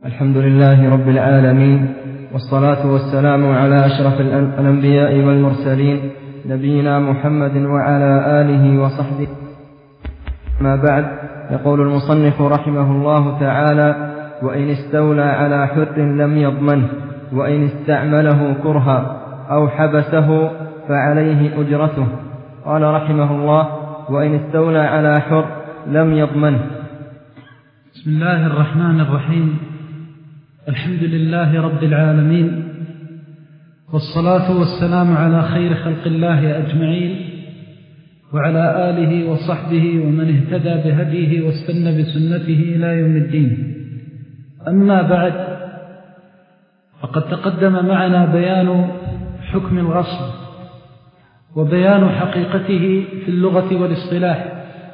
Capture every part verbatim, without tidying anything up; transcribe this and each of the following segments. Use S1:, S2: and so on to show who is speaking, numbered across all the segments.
S1: الحمد لله رب العالمين، والصلاة والسلام على أشرف الأنبياء والمرسلين نبينا محمد وعلى آله وصحبه. ما بعد، يقول المصنف رحمه الله تعالى: وإن استولى على حر لم يضمنه، وإن استعمله كرها أو حبسه فعليه أجرته. قال رحمه الله: وإن استولى على حر لم يضمنه.
S2: بسم الله الرحمن الرحيم. الحمد لله رب العالمين، والصلاة والسلام على خير خلق الله أجمعين، وعلى آله وصحبه ومن اهتدى بهديه واستنى بسنته إلى يوم الدين. أما بعد، فقد تقدم معنا بيان حكم الغصب وبيان حقيقته في اللغة والاصطلاح،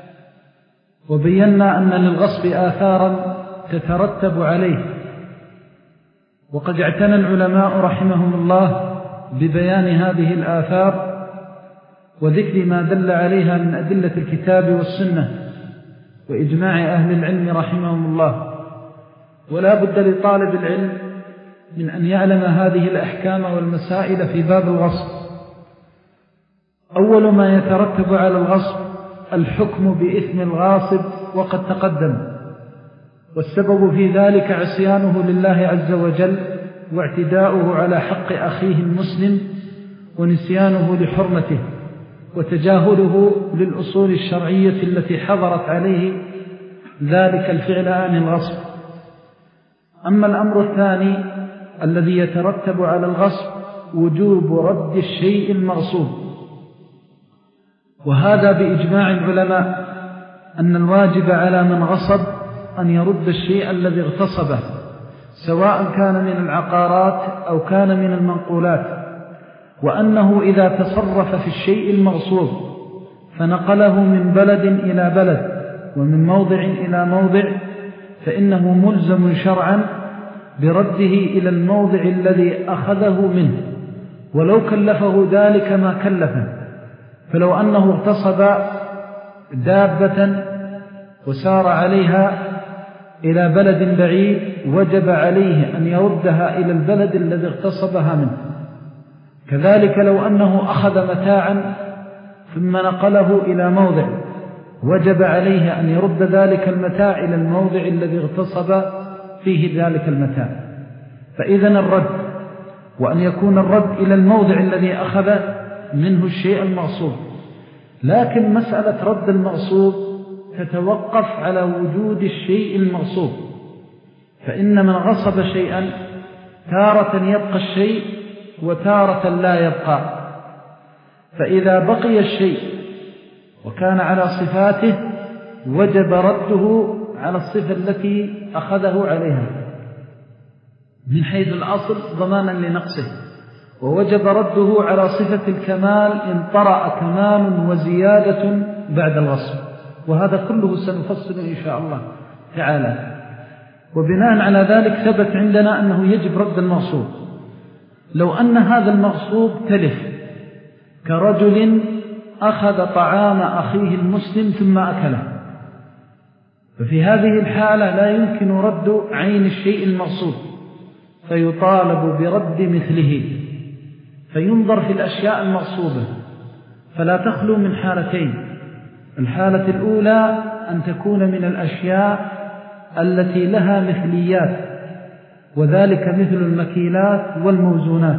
S2: وبينا أن للغصب آثارا تترتب عليه، وقد اعتنى العلماء رحمهم الله ببيان هذه الآثار وذكر ما دل عليها من أدلة الكتاب والسنة وإجماع أهل العلم رحمهم الله. ولا بد لطالب العلم من أن يعلم هذه الأحكام والمسائل في باب الغصب. أول ما يترتب على الغصب الحكم بإثم الغاصب، وقد تقدم، والسبب في ذلك عصيانه لله عز وجل، واعتداؤه على حق أخيه المسلم، ونسيانه لحرمته، وتجاهله للأصول الشرعية التي حضرت عليه ذلك الفعل عن الغصب. أما الأمر الثاني الذي يترتب على الغصب وجوب رد الشيء المغصوب، وهذا بإجماع العلماء أن الواجب على من غصب أن يرد الشيء الذي اغتصبه، سواء كان من العقارات أو كان من المنقولات، وأنه إذا تصرف في الشيء المغصوب فنقله من بلد إلى بلد ومن موضع إلى موضع، فإنه ملزم شرعا برده إلى الموضع الذي أخذه منه، ولو كلفه ذلك ما كلفه. فلو أنه اغتصب دابة وسار عليها إلى بلد بعيد، وجب عليه أن يردها إلى البلد الذي اغتصبها منه. كذلك لو أنه أخذ متاعا ثم نقله إلى موضع، وجب عليه أن يرد ذلك المتاع إلى الموضع الذي اغتصب فيه ذلك المتاع. فإذن الرد، وأن يكون الرد إلى الموضع الذي أخذ منه الشيء المغصوب. لكن مسألة رد المغصوب تتوقف على وجود الشيء المغصوب، فإن من غصب شيئا تارة يبقى الشيء وتارة لا يبقى. فإذا بقي الشيء وكان على صفاته وجب رده على الصفة التي أخذه عليها من حيث الأصل ضمانا لنقصه، ووجب رده على صفة الكمال إن طرأ كمال وزيادة بعد الغصب. وهذا كله سنفصل إن شاء الله تعالى. وبناء على ذلك ثبت عندنا أنه يجب رد المغصوب. لو أن هذا المغصوب تلف، كرجل أخذ طعام أخيه المسلم ثم أكله، ففي هذه الحالة لا يمكن رد عين الشيء المغصوب، فيطالب برد مثله، فينظر في الأشياء المغصوبة، فلا تخلو من حالتين. الحالة الأولى أن تكون من الأشياء التي لها مثليات، وذلك مثل المكيلات والموزونات،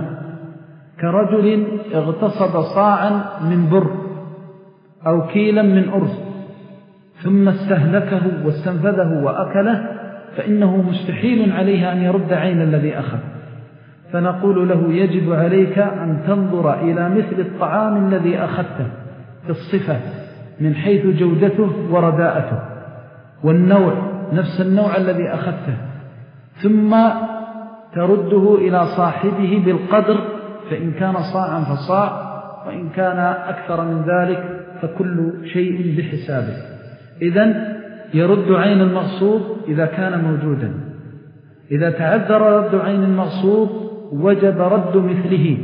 S2: كرجل اغتصب صاعا من بر أو كيلا من أرز ثم استهلكه واستنفذه وأكله، فإنه مستحيل عليه أن يرد عين الذي أخذ. فنقول له: يجب عليك أن تنظر إلى مثل الطعام الذي أخذته في الصفة من حيث جودته ورداءته، والنوع نفس النوع الذي أخذته، ثم ترده إلى صاحبه بالقدر، فإن كان صاعا فصاع، وإن كان أكثر من ذلك فكل شيء بحسابه. إذن يرد عين المغصوب إذا كان موجودا. إذا تعذر رد عين المغصوب وجب رد مثله،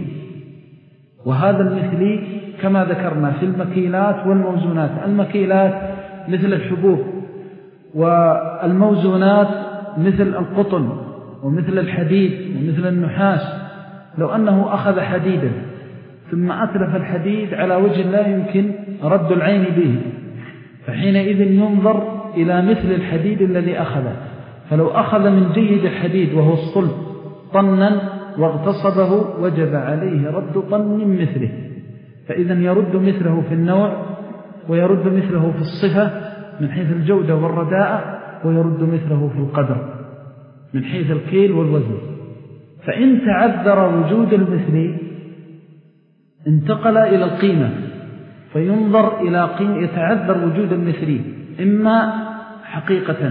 S2: وهذا المثلي كما ذكرنا في المكيلات والموزونات. المكيلات مثل الحبوب، والموزونات مثل القطن ومثل الحديد ومثل النحاس، لو أنه أخذ حديدا ثم أتلف الحديد على وجه لا يمكن رد العين به، فحينئذ ينظر إلى مثل الحديد الذي أخذه. فلو أخذ من جيد الحديد وهو الصلب طنا واغتصبه وجب عليه رد طن مثله، فإذا يرد مثله في النوع ويرد مثله في الصفة من حيث الجودة والرداءة، ويرد مثله في القدر من حيث الكيل والوزن. فإن تعذر وجود المثل انتقل إلى القيمة، فينظر إلى قيمة. يتعذر وجود المثل إما حقيقة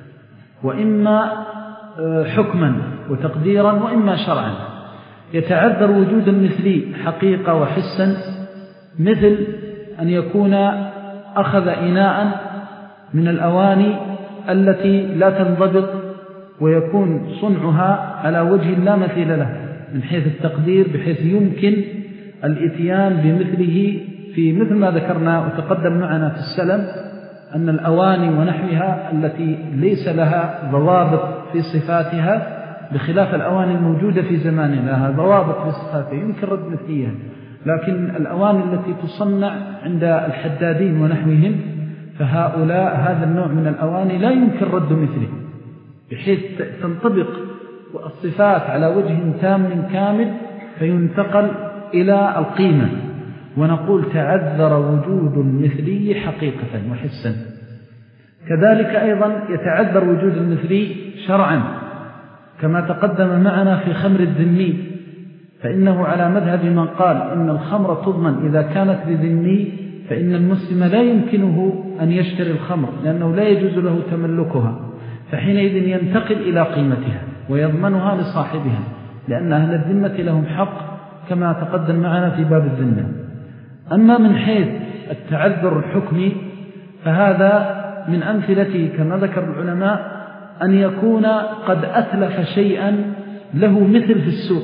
S2: وإما حكما وتقديرا وإما شرعا. يتعذر وجود المثل حقيقة وحسا، مثل أن يكون أخذ إناء من الأواني التي لا تنضبط ويكون صنعها على وجه لا مثيل له من حيث التقدير، بحيث يمكن الاتيان بمثله في مثل ما ذكرنا وتقدم معنا في السلم، أن الأواني ونحوها التي ليس لها ضوابط في صفاتها بخلاف الأواني الموجودة في زماننا لها ضوابط في صفاتها يمكن رد مثليها، لكن الأواني التي تصنع عند الحدادين ونحوهم فهؤلاء هذا النوع من الأواني لا يمكن رد مثله، بحيث تنطبق الصفات على وجه تام كامل فينتقل إلى القيمة. ونقول تعذر وجود المثلي حقيقة وحسا. كذلك أيضا يتعذر وجود المثلي شرعا، كما تقدم معنا في خمر الذمي، فإنه على مذهب من قال إن الخمر تضمن إذا كانت لذمي، فإن المسلم لا يمكنه أن يشتري الخمر لأنه لا يجوز له تملكها، فحينئذ ينتقل إلى قيمتها ويضمنها لصاحبها، لأن أهل الذمة لهم حق كما تقدم معنا في باب الذمة. أما من حيث التعذر الحكمي فهذا من أمثلته كما ذكر العلماء أن يكون قد أتلف شيئا له مثل في السوق،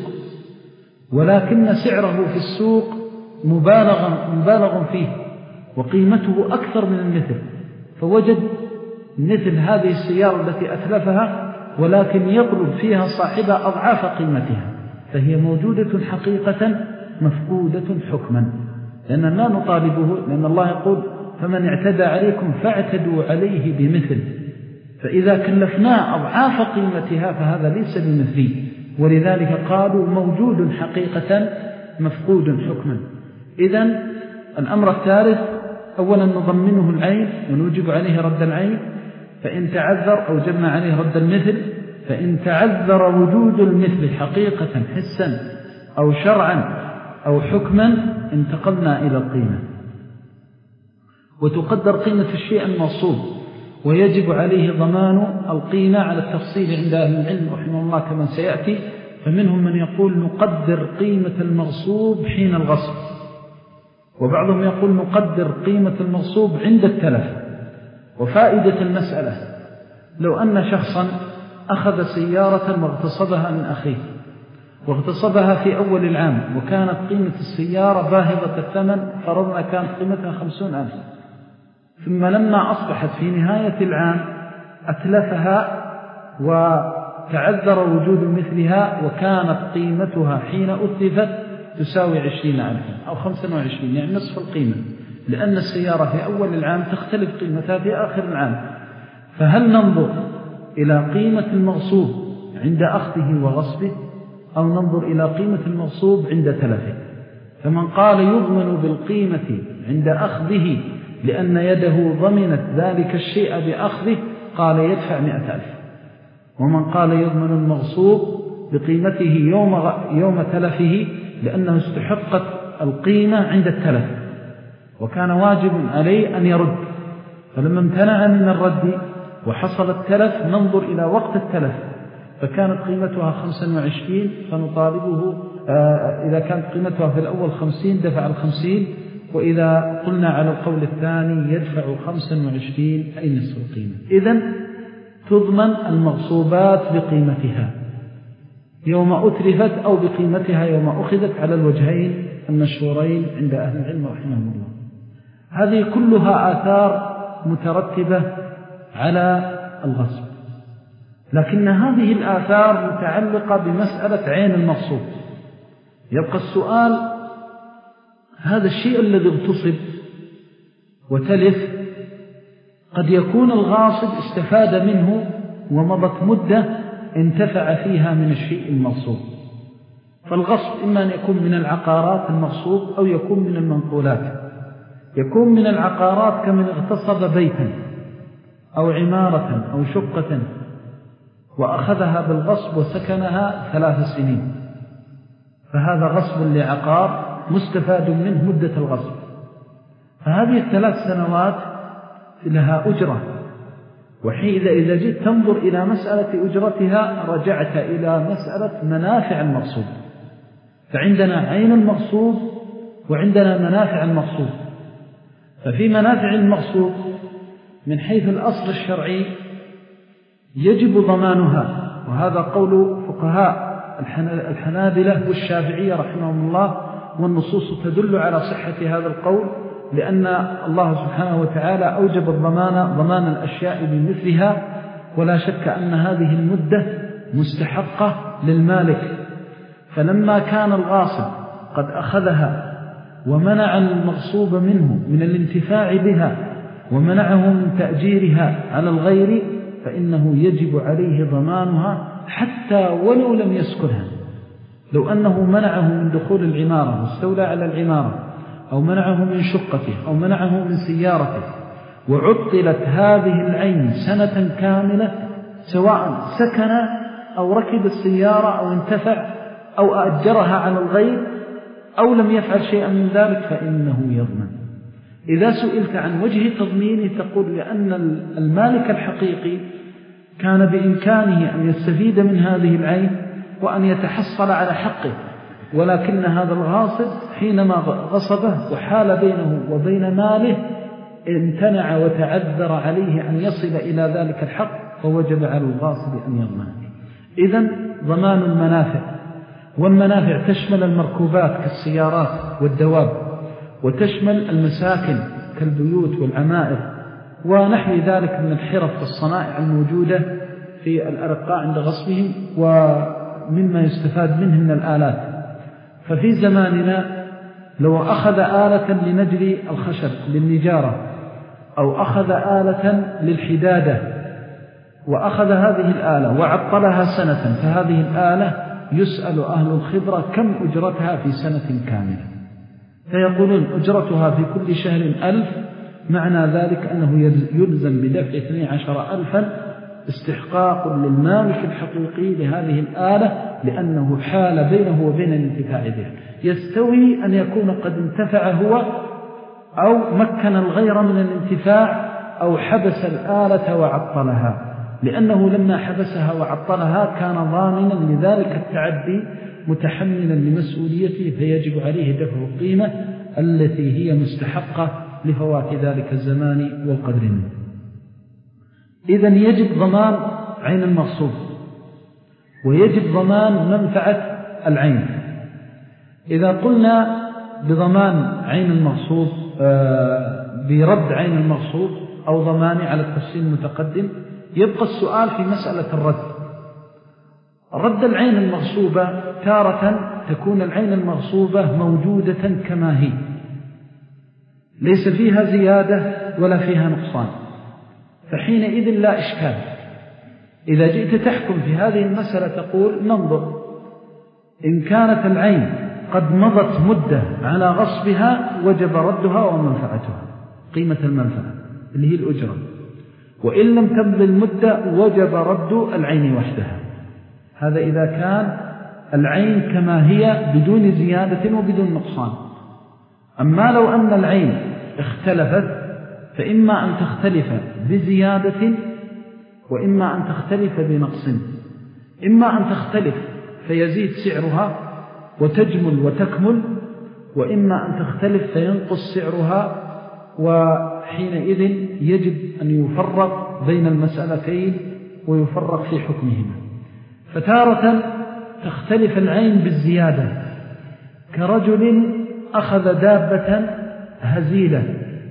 S2: ولكن سعره في السوق مبالغ, مبالغ فيه وقيمته أكثر من المثل، فوجد مثل هذه السيارة التي أتلفها ولكن يطلب فيها صاحبها أضعاف قيمتها، فهي موجودة حقيقة مفقودة حكما، لأن لا نطالبه، لأن الله يقول فمن اعتدى عليكم فاعتدوا عليه بمثل، فإذا كلفناه أضعاف قيمتها فهذا ليس بمثلي، ولذلك قالوا موجود حقيقة مفقود حكما. إذن الأمر الثالث أولا نضمنه العين ونوجب عليه رد العين، فإن تعذر أوجبنا عليه رد المثل، فإن تعذر وجود المثل حقيقة حسا أو شرعا أو حكما انتقلنا إلى القيمة. وتقدر قيمة الشيء الموصوب ويجب عليه ضمان القيمة على التفصيل عند أهل العلم رحمه الله كما سيأتي، فمنهم من يقول نقدر قيمة المغصوب حين الغصب، وبعضهم يقول نقدر قيمة المغصوب عند التلف. وفائدة المسألة لو أن شخصا أخذ سيارة واغتصبها من أخيه واغتصبها في أول العام، وكانت قيمة السيارة باهظة الثمن، فرضنا كانت قيمتها خمسون ألف، ثم لما أصبحت في نهاية العام أتلفها وتعذر وجود مثلها، وكانت قيمتها حين أتلفت تساوي عشرين ألفا أو خمسة وعشرين، يعني نصف القيمة، لأن السيارة في أول العام تختلف قيمتها في آخر العام. فهل ننظر إلى قيمة المغصوب عند أخذه وغصبه أو ننظر إلى قيمة المغصوب عند تلفه؟ فمن قال يضمن بالقيمة عند أخذه لأن يده ضمنت ذلك الشيء بأخذه قال يدفع مئة ألف، ومن قال يضمن المغصوب بقيمته يوم, يوم تلفه لأنه استحقت القيمة عند التلف وكان واجب عليه أن يرد، فلما امتنع من الرد وحصل التلف ننظر إلى وقت التلف، فكانت قيمتها خمسة وعشرين فنطالبه آه إذا كانت قيمتها في الأول خمسين دفع الخمسين، وإذا قلنا على القول الثاني يدفع خمسة وعشرين أي نصف القيمة. إذن تضمن المغصوبات بقيمتها يوم أتلفت أو بقيمتها يوم أخذت على الوجهين المشهورين عند أهل العلم رحمهم الله. هذه كلها آثار مترتبة على الغصب، لكن هذه الآثار متعلقة بمسألة عين المغصوب. يبقى السؤال: هذا الشيء الذي اغتصب وتلف قد يكون الغاصب استفاد منه ومضت مدة انتفع فيها من الشيء المغصوب. فالغصب إما أن يكون من العقارات المغصوب أو يكون من المنقولات. يكون من العقارات كمن اغتصب بيتا أو عمارة أو شقة وأخذها بالغصب وسكنها ثلاث سنين، فهذا غصب لعقار مستفاد منه مدة الغصب، فهذه الثلاث سنوات لها أجرة. وحين إذا جئت تنظر إلى مسألة أجرتها رجعت إلى مسألة منافع المغصوب. فعندنا عين المغصوب وعندنا منافع المغصوب. ففي منافع المغصوب من حيث الأصل الشرعي يجب ضمانها، وهذا قول فقهاء الحنابلة والشافعية رحمهم الله، والنصوص تدل على صحة هذا القول، لأن الله سبحانه وتعالى أوجب الضمان ضمان الأشياء بمثلها، ولا شك أن هذه المدة مستحقة للمالك. فلما كان الغاصب قد أخذها ومنع المغصوب منه من الانتفاع بها ومنعه من تأجيرها على الغير، فإنه يجب عليه ضمانها حتى ولو لم يسكنها. لو أنه منعه من دخول العمارة واستولى على العمارة، أو منعه من شقته، أو منعه من سيارته، وعطلت هذه العين سنة كاملة، سواء سكن أو ركب السيارة أو انتفع أو أجرها على الغير أو لم يفعل شيئا من ذلك، فإنه يضمن. إذا سئلت عن وجه تضمينه تقول لأن المالك الحقيقي كان بإمكانه أن يستفيد من هذه العين وأن يتحصل على حقه، ولكن هذا الغاصب حينما غصبه وحال بينه وبين ماله امتنع وتعذر عليه أن يصل إلى ذلك الحق، فوجب على الغاصب أن يضمن. إذن ضمان المنافع، والمنافع تشمل المركوبات كالسيارات والدواب، وتشمل المساكن كالبيوت والعمائر ونحو ذلك من الحرف والصنائع الموجودة في الأرقاء عند غصبهم، ومما يستفاد منه من الآلات. ففي زماننا لو أخذ آلة لنجل الخشب للنجارة، أو أخذ آلة للحدادة وأخذ هذه الآلة وعطلها سنة، فهذه الآلة يسأل أهل الخبرة كم أجرتها في سنة كاملة، فيقولون أجرتها في كل شهر ألف، معنى ذلك أنه يلزم بدفع اثني عشر ألفا استحقاق للمالك الحقيقي لهذه الآلة، لأنه حال بينه وبين الانتفاع بها. يستوي أن يكون قد انتفع هو أو مكن الغير من الانتفاع أو حبس الآلة وعطلها، لأنه لما حبسها وعطلها كان ضامنا لذلك التعدي متحملا لمسؤوليته، فيجب عليه دفع القيمة التي هي مستحقة لفوات ذلك الزمان والقدر منه. إذن يجب ضمان عين المغصوب، ويجب ضمان منفعة العين. إذا قلنا بضمان عين المغصوب برد عين المغصوب أو ضمان على التفصيل المتقدم، يبقى السؤال في مسألة الرد. رد العين المغصوبة تارة تكون العين المغصوبة موجودة كما هي، ليس فيها زيادة ولا فيها نقصان، فحينئذ لا إشكال. إذا جئت تحكم في هذه المسألة تقول ننظر إن كانت العين قد مضت مدة على غصبها وجب ردها ومنفعتها، قيمة المنفعة اللي هي الأجرة، وإن لم تمضي المدة وجب رد العين وحدها. هذا إذا كان العين كما هي بدون زيادة وبدون نقصان. أما لو أن العين اختلفت فإما أن تختلف بزيادة وإما أن تختلف بنقص. إما أن تختلف فيزيد سعرها وتجمل وتكمل، وإما أن تختلف فينقص سعرها، وحينئذ يجب أن يفرق بين المسألتين ويفرق في حكمهما. فتارة تختلف العين بالزيادة، كرجل أخذ دابة هزيلة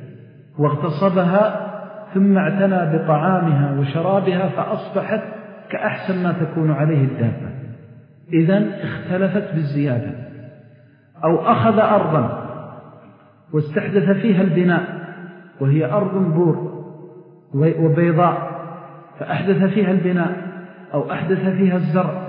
S2: واغتصبها ثم اعتنى بطعامها وشرابها فأصبحت كأحسن ما تكون عليه الدابة، إذن اختلفت بالزيادة. أو أخذ أرضا واستحدث فيها البناء وهي أرض بور وبيضاء، فأحدث فيها البناء أو أحدث فيها الزرع،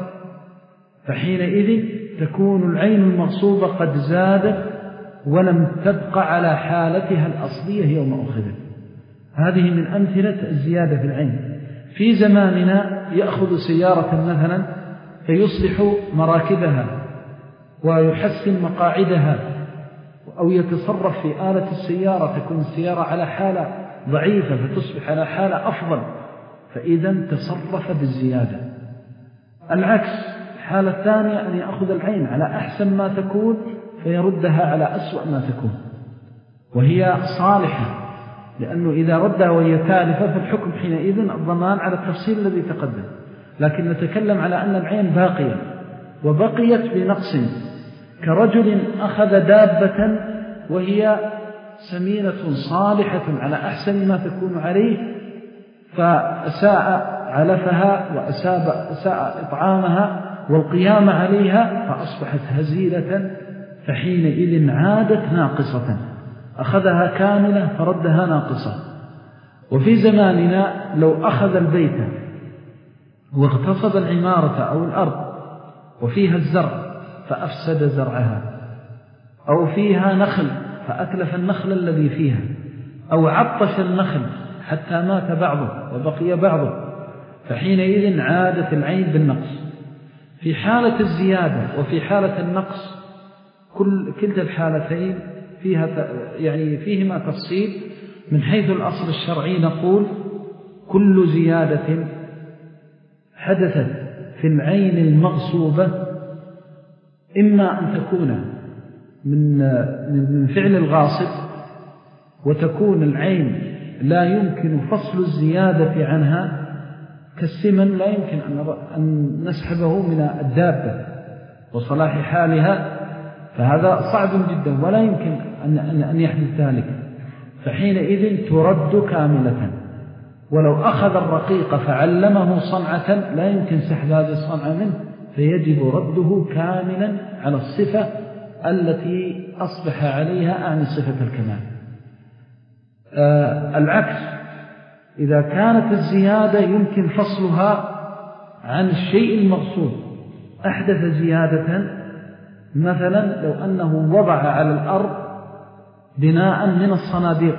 S2: فحينئذ تكون العين المغصوبة قد زادت ولم تبقى على حالتها الأصلية يوم أخذت. هذه من أمثلة الزيادة في العين. في زماننا يأخذ سيارة مثلا فيصلح مراكبها ويحسن مقاعدها، أو يتصرف في آلة السيارة، تكون السيارة على حالة ضعيفة فتصبح على حالة أفضل، فإذا تصرف بالزيادة. العكس الحالة الثانية أن يأخذ العين على أحسن ما تكون فيردها على أسوأ ما تكون وهي صالحة، لأنه إذا ردها وهي تالفة فالحكم حينئذ الضمان على التفصيل الذي تقدم. لكن نتكلم على أن العين باقية وبقيت بنقص، كرجل أخذ دابة وهي سمينة صالحة على أحسن ما تكون عليه فأساء علفها وأساء أساء إطعامها والقيام عليها فأصبحت هزيلة، فحينئذ عادت ناقصة، أخذها كاملة فردها ناقصة. وفي زماننا لو أخذ البيت واغتصب العمارة أو الأرض وفيها الزرع فأفسد زرعها، أو فيها نخل فأتلف النخل الذي فيها، أو عطش النخل حتى مات بعضه وبقي بعضه، فحينئذ عادت العين بالنقص. في حالة الزيادة وفي حالة النقص كل كلتا الحالتين فيها يعني فيهما تفصيل. من حيث الأصل الشرعي نقول كل زيادة حدثت في العين المغصوبة إما أن تكون من من فعل الغاصب وتكون العين لا يمكن فصل الزيادة عنها، كالسمن لا يمكن أن نسحبه من الدابة وصلاح حالها، فهذا صعب جدا ولا يمكن أن يحدث ذلك، فحينئذ ترد كاملة. ولو أخذ الرقيق فعلمه صنعة لا يمكن سحب هذه الصنعة منه، فيجب رده كاملا على الصفة التي أصبح عليها أعني صفة الكمال. آه العكس إذا كانت الزيادة يمكن فصلها عن الشيء المغصوب، أحدث زيادة مثلا لو أنه وضع على الأرض بناء من الصناديق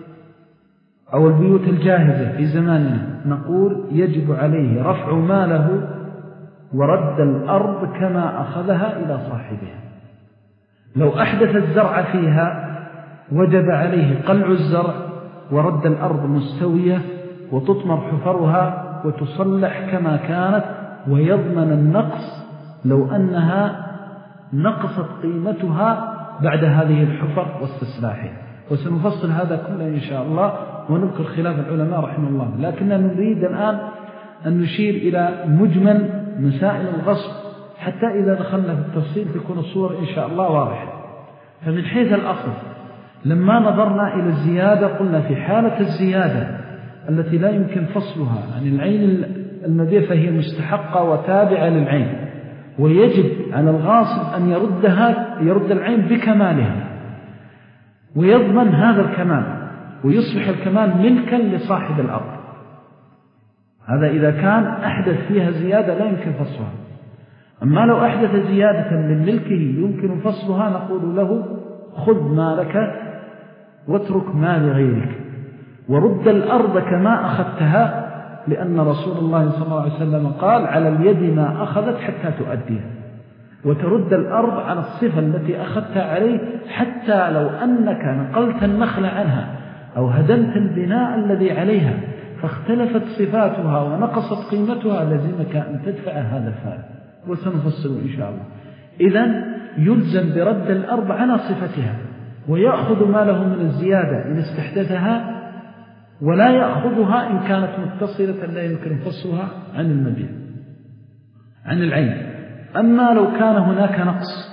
S2: أو البيوت الجاهزة في زماننا، نقول يجب عليه رفع ماله ورد الأرض كما أخذها إلى صاحبها. لو أحدث الزرع فيها وجب عليه قلع الزرع ورد الأرض مستوية وتطمر حفرها وتصلح كما كانت، ويضمن النقص لو أنها نقصت قيمتها بعد هذه الحفر واستصلاحها. وسنفصل هذا كله إن شاء الله ونذكر خلاف العلماء رحمه الله، لكننا نريد الآن أن نشير إلى مجمل مسائل الغصب حتى إذا دخلنا في التفصيل تكون الصور إن شاء الله واضحة. فمن حيث الأصل لما نظرنا إلى الزيادة قلنا في حالة الزيادة التي لا يمكن فصلها عن العين المبيع فهي مستحقة وتابعة للعين، ويجب على الغاصب أن يردها يرد العين بكمالها ويضمن هذا الكمال ويصبح الكمال ملكا لصاحب الأرض. هذا إذا كان أحدث فيها زيادة لا يمكن فصلها. أما لو أحدث زيادة من ملكه يمكن فصلها نقول له خذ مالك واترك مال غيرك ورد الأرض كما أخذتها، لأن رسول الله صلى الله عليه وسلم قال على اليد ما أخذت حتى تؤديها، وترد الأرض على الصفة التي أخذتها عليه حتى لو أنك نقلت النخل عنها أو هدمت البناء الذي عليها فاختلفت صفاتها ونقصت قيمتها لزمك أن تدفع هذا الفائل، وسنفصل إن شاء الله. إذن يلزم برد الأرض على صفتها ويأخذ ماله من الزيادة إن استحدثها، ولا يأخذها إن كانت متصلة لا يمكن فصلها عن المبيع عن العين. أما لو كان هناك نقص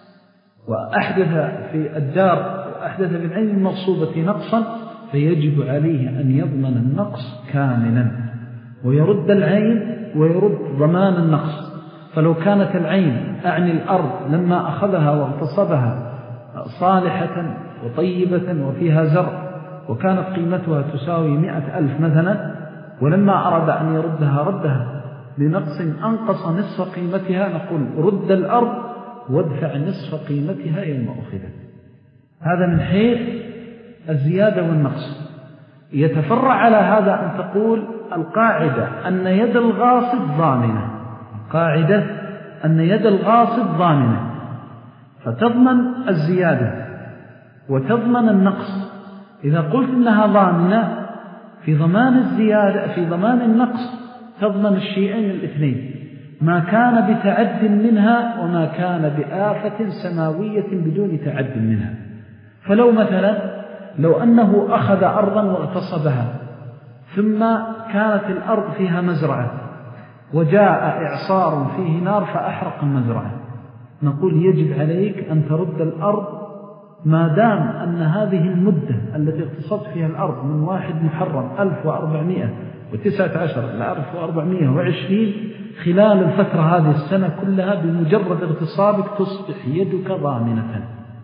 S2: وأحدث في الدار وأحدث في العين المغصوبة نقصا فيجب عليه أن يضمن النقص كاملا ويرد العين ويرد ضمان النقص. فلو كانت العين أعني الأرض لما أخذها واغتصبها صالحة وطيبة وفيها زرع وكانت قيمتها تساوي مئة ألف مثلا، ولما أراد أن يردها ردها بنقص أنقص نصف قيمتها، نقول رد الأرض وادفع نصف قيمتها يوم أخذت. هذا من حيث الزيادة والنقص. يتفرع على هذا أن تقول القاعدة أن يد الغاصب ضامنة، قاعدة أن يد الغاصب ضامنة، فتضمن الزيادة وتضمن النقص. إذا قلت إنها ضامنة في ضمان الزيادة في ضمان النقص تضمن الشيئين الاثنين، ما كان بتعد منها وما كان بآفة سماوية بدون تعد منها. فلو مثلا لو أنه أخذ أرضا واغتصبها ثم كانت الأرض فيها مزرعة وجاء إعصار فيه نار فأحرق المزرعة، نقول يجب عليك أن ترد الأرض ما دام أن هذه المدة التي اغتصبت فيها الأرض من واحد محرم ألف وأربعمائة وتسعة عشر إلى ألف وأربعمائة وعشرين، خلال الفترة هذه السنة كلها بمجرد اغتصابك تصبح يدك ضامنة.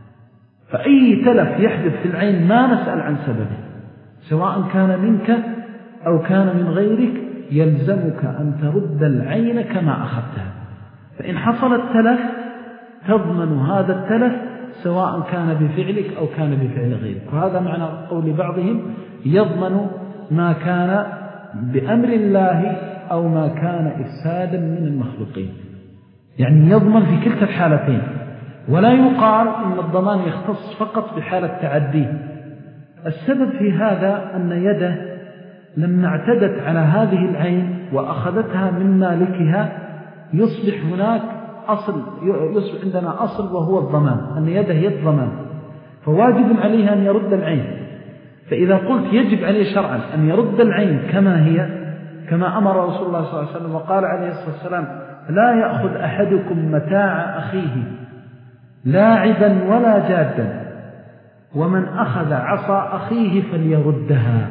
S2: فأي تلف يحدث في العين ما نسأل عن سببه، سواء كان منك أو كان من غيرك، يلزمك أن ترد العين كما أخذتها. فإن حصل التلف تضمن هذا التلف سواء كان بفعلك أو كان بفعل غيرك. وهذا معنى قول بعضهم يضمن ما كان بأمر الله أو ما كان إفسادا من المخلوقين، يعني يضمن في كلتا الحالتين. ولا يقال إن الضمان يختص فقط بحالة تعدي. السبب في هذا أن يده لما اعتدت على هذه العين وأخذتها من مالكها يصبح هناك أصل، يصبح عندنا أصل وهو الضمان، أن يده يد ضمان، فواجب عليه أن يرد العين. فإذا قلت يجب عليه شرعا أن يرد العين كما هي، كما أمر رسول الله صلى الله عليه وسلم وقال عليه الصلاة والسلام لا يأخذ أحدكم متاع أخيه لاعبا ولا جادا، ومن أخذ عصا أخيه فليردها.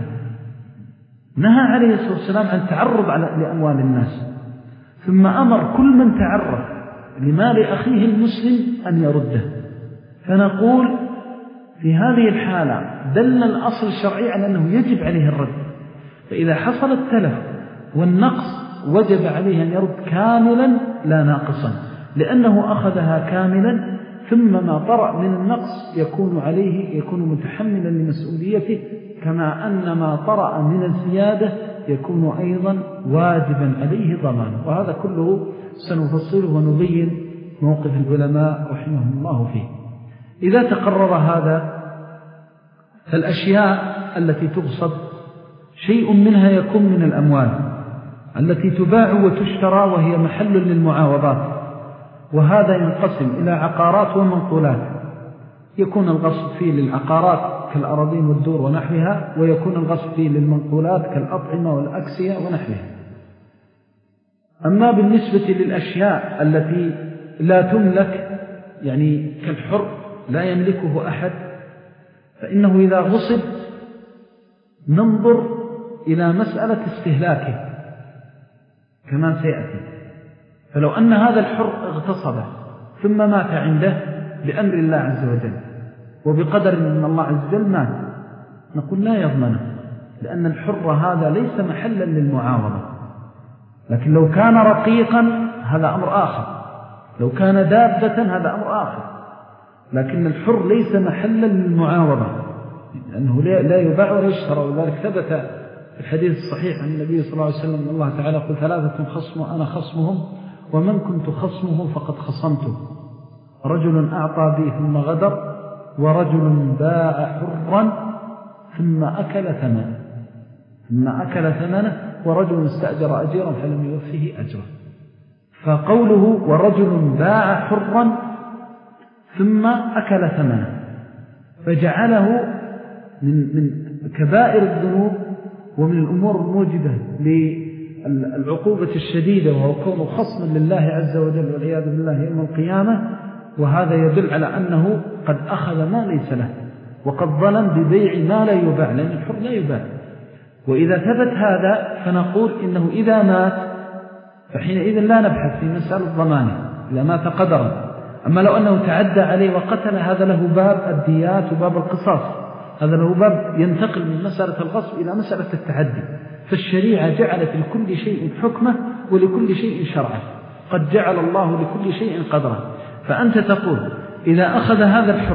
S2: نهى عليه الصلاة والسلام عن تعرض لأموال الناس، ثم أمر كل من تعرض لمال أخيه المسلم أن يرده. فنقول في هذه الحالة دل الأصل الشرعي على أنه يجب عليه الرد. فإذا حصل التلف والنقص وجب عليه أن يرد كاملا لا ناقصا، لأنه أخذها كاملا، ثم ما طرأ من النقص يكون عليه، يكون متحملا لمسؤوليته، كما أن ما طرأ من الزيادة يكون أيضا واجبا عليه ضمانه. وهذا كله سنفصله ونبين موقف العلماء رحمهم الله فيه. إذا تقرر هذا فالأشياء التي تغصب شيء منها يكون من الأموال التي تباع وتشترى وهي محل للمعاوضات، وهذا ينقسم إلى عقارات ومنقولات. يكون الغصب فيه للعقارات كالأراضين والدور ونحوها، ويكون الغصب فيه للمنقولات كالأطعمة والأكسية ونحوها. أما بالنسبة للأشياء التي لا تملك، يعني كالحر لا يملكه أحد، فإنه إذا غصب ننظر إلى مسألة استهلاكه كما سيأتي. فلو أن هذا الحر اغتصبه ثم مات عنده بأمر الله عز وجل وبقدر من الله عز وجل مات، نقول لا يضمنه، لأن الحر هذا ليس محلا للمعاوضة. لكن لو كان رقيقا هذا أمر آخر، لو كان دابة هذا أمر آخر، لكن الحر ليس محلا للمعاوضة، لأنه لا يباع ولا يشترى. وذلك ثبت في الحديث الصحيح عن النبي صلى الله عليه وسلم أن الله تعالى قل ثلاثة خصم أنا خصمهم ومن كنت خصمه فقد خصمته: رجل أعطى بي ثم غدر، ورجل باع حرا ثم أكل ثمنه ثم أكل ثمنه ورجل استأجر أجيرا فلم يوفيه أجره. فقوله ورجل باع حرا ثم أكل ثمنه فجعله من من كبائر الذنوب ومن الأمور الموجبة للعقوبة الشديدة، وهو كونه خصما لله عز وجل والعياذ بالله يوم القيامة. وهذا يدل على أنه قد أخذ ما ليس له، وقد ظلم ببيع ما لا يباع، لأن الحر لا يباع. وإذا ثبت هذا فنقول إنه إذا مات فحينئذ لا نبحث في مسألة ضمانه إذا مات قدرا. أما لو أنه تعدى عليه وقتل هذا له باب الديات وباب القصاص، هذا له باب ينتقل من مسألة الغصب إلى مسألة التعدي. فالشريعة جعلت لكل شيء حكمه ولكل شيء شرعه، قد جعل الله لكل شيء قدرا. فأنت تقول إذا أخذ هذا الحر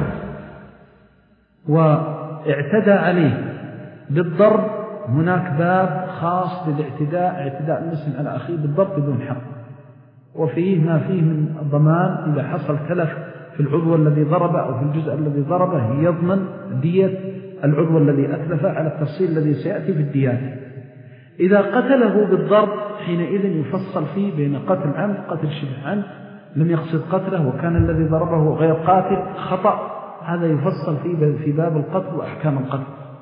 S2: واعتدى عليه بالضرب، هناك باب خاص للاعتداء، اعتداء المسلم على أخيه بالضرب بدون حق، وفيه ما فيه من ضمان إذا حصل تلف في العضو الذي ضربه أو في الجزء الذي ضربه يضمن دية العضو الذي أتلفه على التفصيل الذي سيأتي في الديات. إذا قتله بالضرب حينئذ يفصل فيه بين قتل عمد قتل شبه عمد، لم يقصد قتله وكان الذي ضربه غير قاتل خطأ، هذا يفصل فيه في باب القتل وأحكام القتل.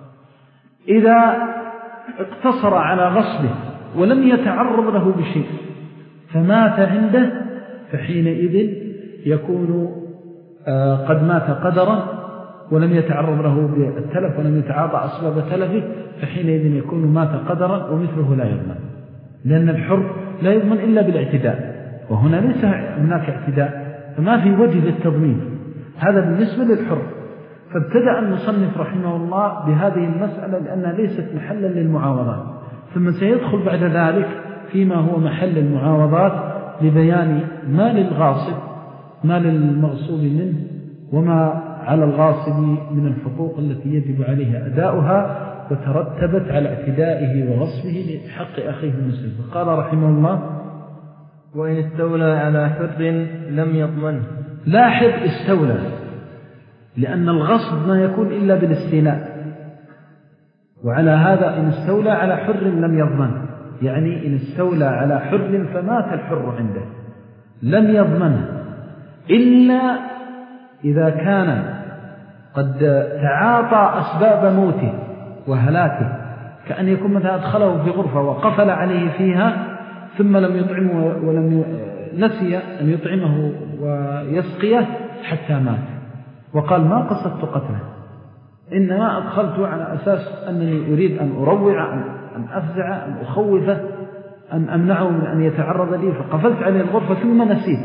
S2: إذا اقتصر على غصبه ولم يتعرض له بشيء فمات عنده، فحينئذ يكون قد مات قدرا ولم يتعرض له بالتلف ولم يتعاطى أسباب تلفه، فحينئذ يكون مات قدرا ومثله لا يضمن، لأن الحر لا يضمن إلا بالاعتداء، وهنا ليس هناك اعتداء فما في وجه للتضمين. هذا بالنسبة للحر. فابتدأ المصنف رحمه الله بهذه المسألة لأنها ليست محلا للمعاوضات، ثم سيدخل بعد ذلك فيما هو محل المعاوضات لبيان ما للغاصب ما للمغصوب منه وما على الغاصب من الحقوق التي يجب عليه أداؤها وترتبت على اعتدائه وغصبه لحق أخيه المسلم. قال رحمه الله:
S1: وإن استولى على حر لم يضمنه.
S2: لاحظ استولى، لأن الغصب ما يكون إلا بالاستيلاء، وعلى هذا إن استولى على حر لم يضمنه، يعني إن استولى على حر فمات الحر عنده لم يضمنه إلا إذا كان قد تعاطى أسباب موته وهلاكه، كأن يكون مثلا أدخله في غرفة وقفل عليه فيها ثم لم يطعمه ولم نسي أن يطعمه ويسقيه حتى مات وقال ما قصدت قتله، إنما أدخلته على أساس أنني أريد أن أروع أن أفزع أن أخوفه أن أمنعه من أن يتعرض لي فقفلت عليه الغرفة ثم نسيت.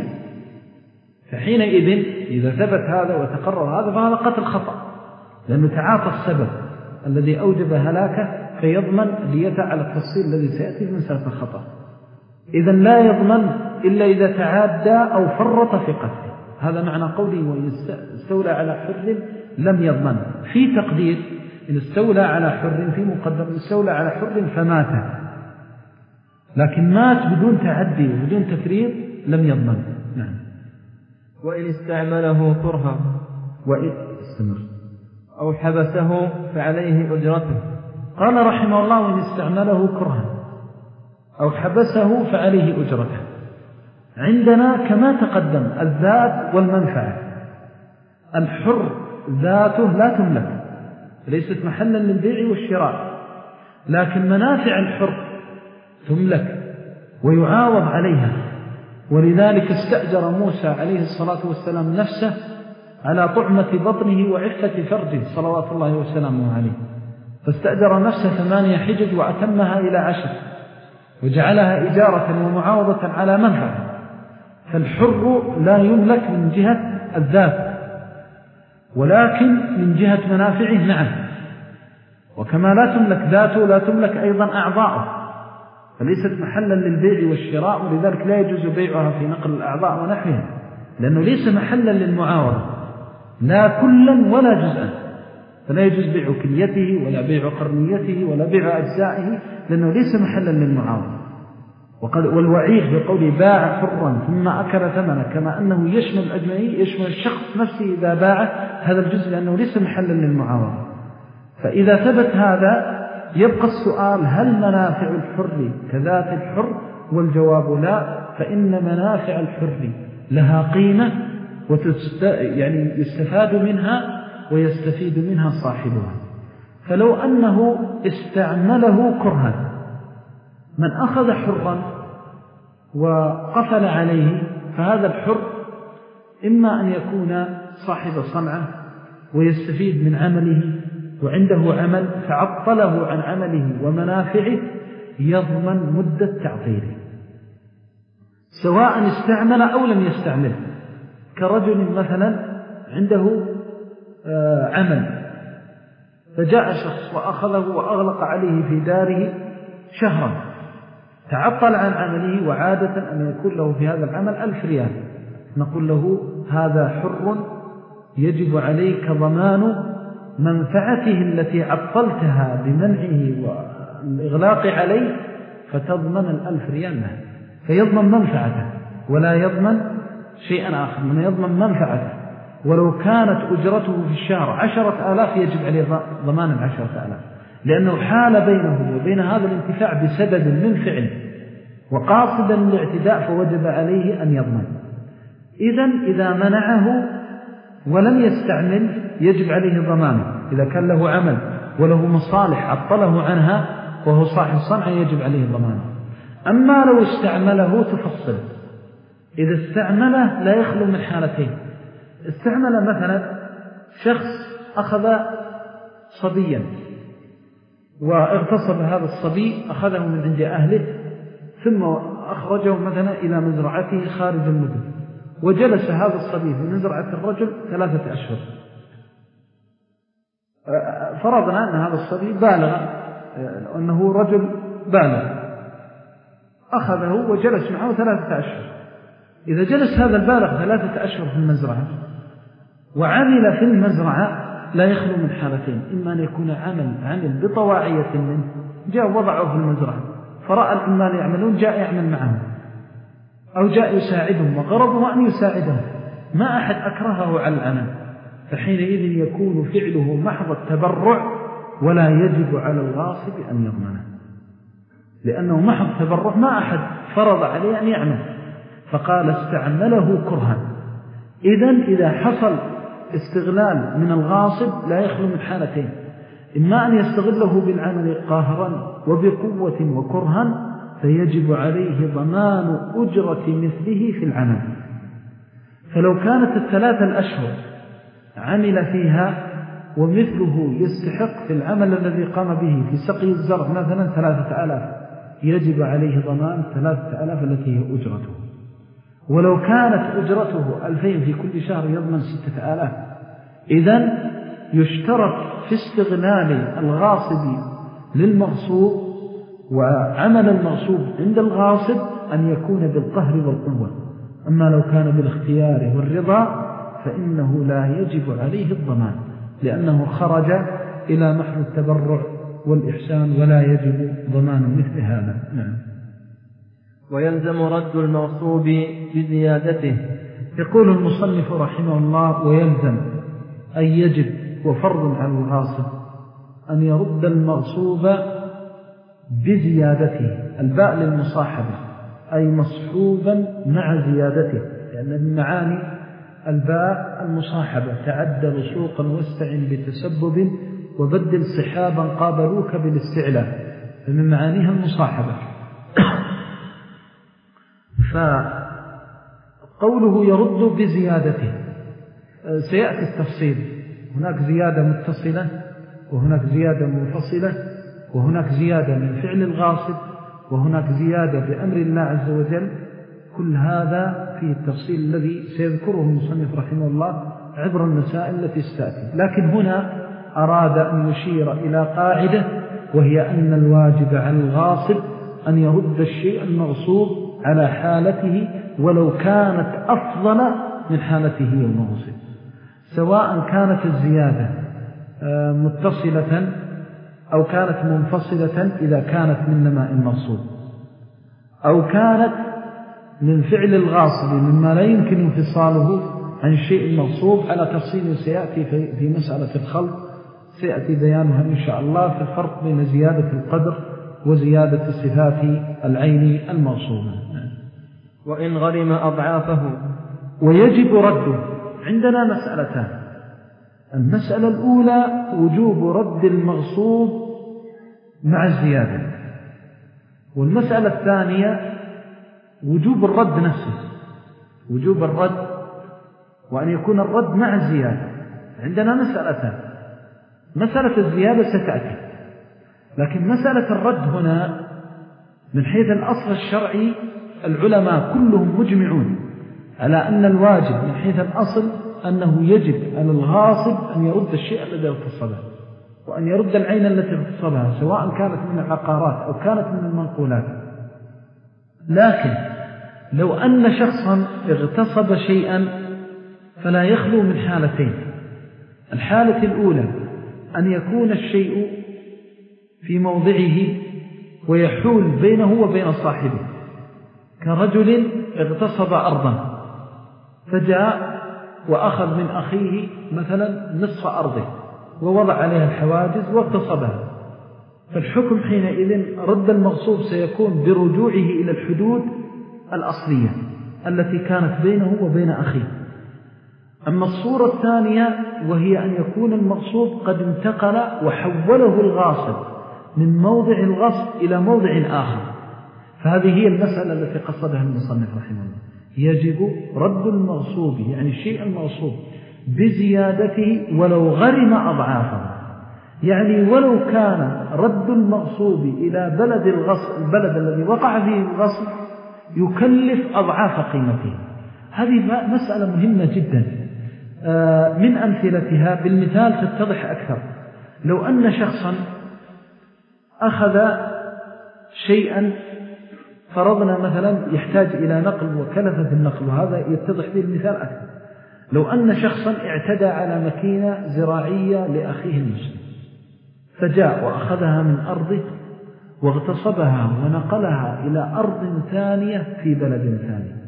S2: فحينئذ إذا ثبت هذا وتقرر هذا فهذا قتل خطأ، لأنه تعاطى السبب الذي أوجب هلاكه فيضمن ديته على التفصيل الذي سيأتي من سلف الخطأ. إذن لا يضمن إلا إذا تعدى أو فرط في قتله. هذا معنى قوله واستولى على حر لم يضمن. في تقدير إن استولى على حر في مقدم استولى على حر فمات، لكن مات بدون تعدي وبدون تفريط لم يضمن. نعم.
S1: وإن استعمله كرها
S2: وإن استمر
S1: أو حبسه فعليه أجرته.
S2: قال رحمه الله: وإن استعمله كرها أو حبسه فعليه أجرته. عندنا كما تقدم الذات والمنفعة. الحر ذاته لا تملك، ليست محلا للبيع والشراء، لكن منافع الحر تملك ويعاوض عليها. ولذلك استأجر موسى عليه الصلاة والسلام نفسه على طعمة بطنه وعفة فرجه صلوات الله وسلامه عليه، فاستأجر نفسه ثمانية حجج وأتمها إلى عشر وجعلها إجارة ومعاوضة على منفعة. فالحر لا يملك من جهة الذات، ولكن من جهة منافعه نعم. وكما لا تملك ذاته لا تملك أيضا أعضاءه، فليست محلا للبيع والشراء، ولذلك لا يجوز بيعها في نقل الأعضاء ونحوها، لأنه ليس محلا للمعاوضة لا كلا ولا جزءا، فلا يجوز بيع كليته ولا بيع قرنيته ولا بيع أجزائه، لأنه ليس محلا للمعاوضة. وقد والوعيد بقوله باع حرا ثم أكل ثمنه، كما أنه يشمل الأجمعين يشمل الشخص نفسه إذا باع هذا الجزء، لأنه ليس محلا للمعاوضة. فإذا ثبت هذا يبقى السؤال: هل منافع الحر كذات الحر؟ والجواب لا، فإن منافع الحر لها قيمة وتست... يعني يستفاد منها ويستفيد منها صاحبها. فلو أنه استعمله كرها، من أخذ حرا وقفل عليه فهذا الحر إما أن يكون صاحب صنعة ويستفيد من عمله وعنده عمل فعطله عن عمله ومنافعه يضمن مدة تعطيله سواء استعمل أو لم يستعمل. كرجل مثلا عنده عمل فجاء شخص وأخذه وأغلق عليه في داره شهرا، تعطل عن عمله، وعادة أن يكون له في هذا العمل ألف ريال، نقول له هذا حر يجب عليك ضمان منفعته التي عطلتها بمنعه والإغلاق عليه، فتضمن الألف ريال له، فيضمن منفعته ولا يضمن شيئا آخر، من يضمن منفعته. ولو كانت أجرته في الشهر عشرة آلاف يجب عليه ضمان العشرة آلاف، لأنه حال بينه وبين هذا الانتفاع بسبب من فعل وقاصدا الاعتداء، فوجب عليه أن يضمن. إذن إذا منعه ولم يستعمل يجب عليه ضمانه، إذا كان له عمل وله مصالح عطله عنها وهو صاحب صنعة يجب عليه ضمانه. أما لو استعمله تفصل، إذا استعمله لا يخلو من حالتين. استعمل مثلا شخص أخذ صبيا واغتصب هذا الصبي، أخذه من عند أهله ثم أخرجه مثلا إلى مزرعته خارج المدن، وجلس هذا الصبي في مزرعة الرجل ثلاثة أشهر. فرضنا أن هذا الصبي بالغ، أنه رجل بالغ، أخذه وجلس معه ثلاثة أشهر. إذا جلس هذا البالغ ثلاثة أشهر في المزرعة وعمل في المزرعة لا يخلو من حالتين: إما أن يكون عمل عمل بطواعية منه، جاء وضعه في المزرعة فرأى العمال يعملون جاء يعمل معهم، أو جاء يساعدهم وغرضه أن يساعدهم، ما أحد أكرهه على العمل، فحينئذ يكون فعله محض التبرع ولا يجب على الغاصب أن يضمنه، لأنه محض تبرع ما أحد فرض عليه أن يعمل. فقال استعمله كرها. إذن إذا حصل استغلال من الغاصب لا يخلو من حالتين: إما أن يستغله بالعمل قاهرا وبقوة وكرها، فيجب عليه ضمان أجرة مثله في العمل. فلو كانت الثلاثة الأشهر عمل فيها ومثله يستحق في العمل الذي قام به في سقي الزرع مثلا ثلاثة آلاف، يجب عليه ضمان ثلاثة آلاف التي هي أجرته. ولو كانت أجرته ألفين في كل شهر يضمن ستة آلاف. إذن يشترط في استغلال الغاصب للمغصوب وعمل المغصوب عند الغاصب أن يكون بالقهر والقوة. أما لو كان بالاختيار والرضا فإنه لا يجب عليه الضمان، لأنه خرج إلى محل التبرع والإحسان ولا يجب ضمان مثل هذا. نعم.
S1: ويلزم رد المغصوب بزيادته.
S2: يقول المصنف رحمه الله: ويلزم أي يجب وفرض على الغاصب أن يرد المغصوب بزيادته. الباء للمصاحبة، أي مصحوبا مع زيادته، لأن من معاني الباء المصاحبة: تعدل سوقا واستعن بتسبب وبدل صحابا قابلوك بالاستعلاء، فمن معانيها المصاحبة. فقوله يرد بزيادته سيأتي التفصيل، هناك زيادة متصلة وهناك زيادة منفصلة، وهناك زيادة من فعل الغاصب، وهناك زيادة بأمر الله عز وجل. كل هذا في التفصيل الذي سيذكره المصنف رحمه الله عبر المسائل التي ستأتي. لكن هنا أراد أن يشير إلى قاعدة، وهي أن الواجب على الغاصب أن يرد الشيء المغصوب على حالته ولو كانت أفضل من حالته المغصوب، سواء كانت الزيادة متصلة أو كانت منفصلة إذا كانت من نماء المغصوب، أو كانت من فعل الغاصب مما لا يمكن انفصاله عن شيء المغصوب، على تفصيل سيأتي في مسألة الخلق، سيأتي بيانها إن شاء الله في الفرق بين زيادة القدر وزيادة صفات العين المغصوبة.
S1: وإن غرم أضعافه.
S2: ويجب رده. عندنا مسألتان: المسألة الأولى وجوب رد المغصوب مع الزيادة، والمسألة الثانية وجوب الرد نفسه، وجوب الرد وأن يكون الرد مع الزيادة. عندنا مسألتان: مسألة الزيادة ستأتي، لكن مسألة الرد هنا من حيث الأصل الشرعي العلماء كلهم مجمعون على أن الواجب من حيث الأصل أنه يجب على الغاصب أن يرد الشيء الذي اغتصبه، وأن يرد العين التي اغتصبها سواء كانت من العقارات أو كانت من المنقولات. لكن لو أن شخصا اغتصب شيئا فلا يخلو من حالتين. الحالة الأولى أن يكون الشيء في موضعه ويحول بينه وبين صاحبه، كرجل اغتصب أرضا فجاء وأخذ من أخيه مثلا نصف أرضه ووضع عليها الحواجز واغتصبها، فالحكم حينئذ رد المغصوب سيكون برجوعه إلى الحدود الأصلية التي كانت بينه وبين أخيه. أما الصورة الثانية وهي أن يكون المغصوب قد انتقل وحوله الغاصب من موضع الغصب إلى موضع آخر، فهذه هي المسألة التي قصدها المصنف رحمه الله. يجب رد المغصوب يعني الشيء المغصوب بزيادته ولو غرم أضعافه، يعني ولو كان رد المغصوب إلى بلد الغصب البلد الذي وقع فيه الغصب يكلف أضعاف قيمته. هذه مسألة مهمة جدا. من أمثلتها بالمثال تتضح أكثر. لو أن شخصا أخذ شيئا فرضنا مثلا يحتاج إلى نقل وكلفة النقل، وهذا يتضح به المثال أكثر. لو أن شخصا اعتدى على مكينة زراعية لأخيه المسلم فجاء وأخذها من أرضه واغتصبها ونقلها إلى أرض ثانية في بلد ثاني،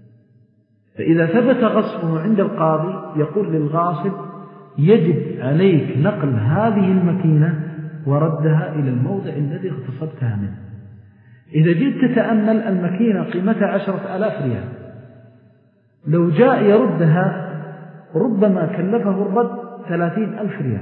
S2: فإذا ثبت غصبه عند القاضي يقول للغاصب يجب عليك نقل هذه المكينة وردها إلى الموضع الذي اغتصبتها منه. إذا جئت تتأمل المكينة قيمتها عشرة آلاف ريال، لو جاء يردها ربما كلفه الرد ثلاثين ألف ريال،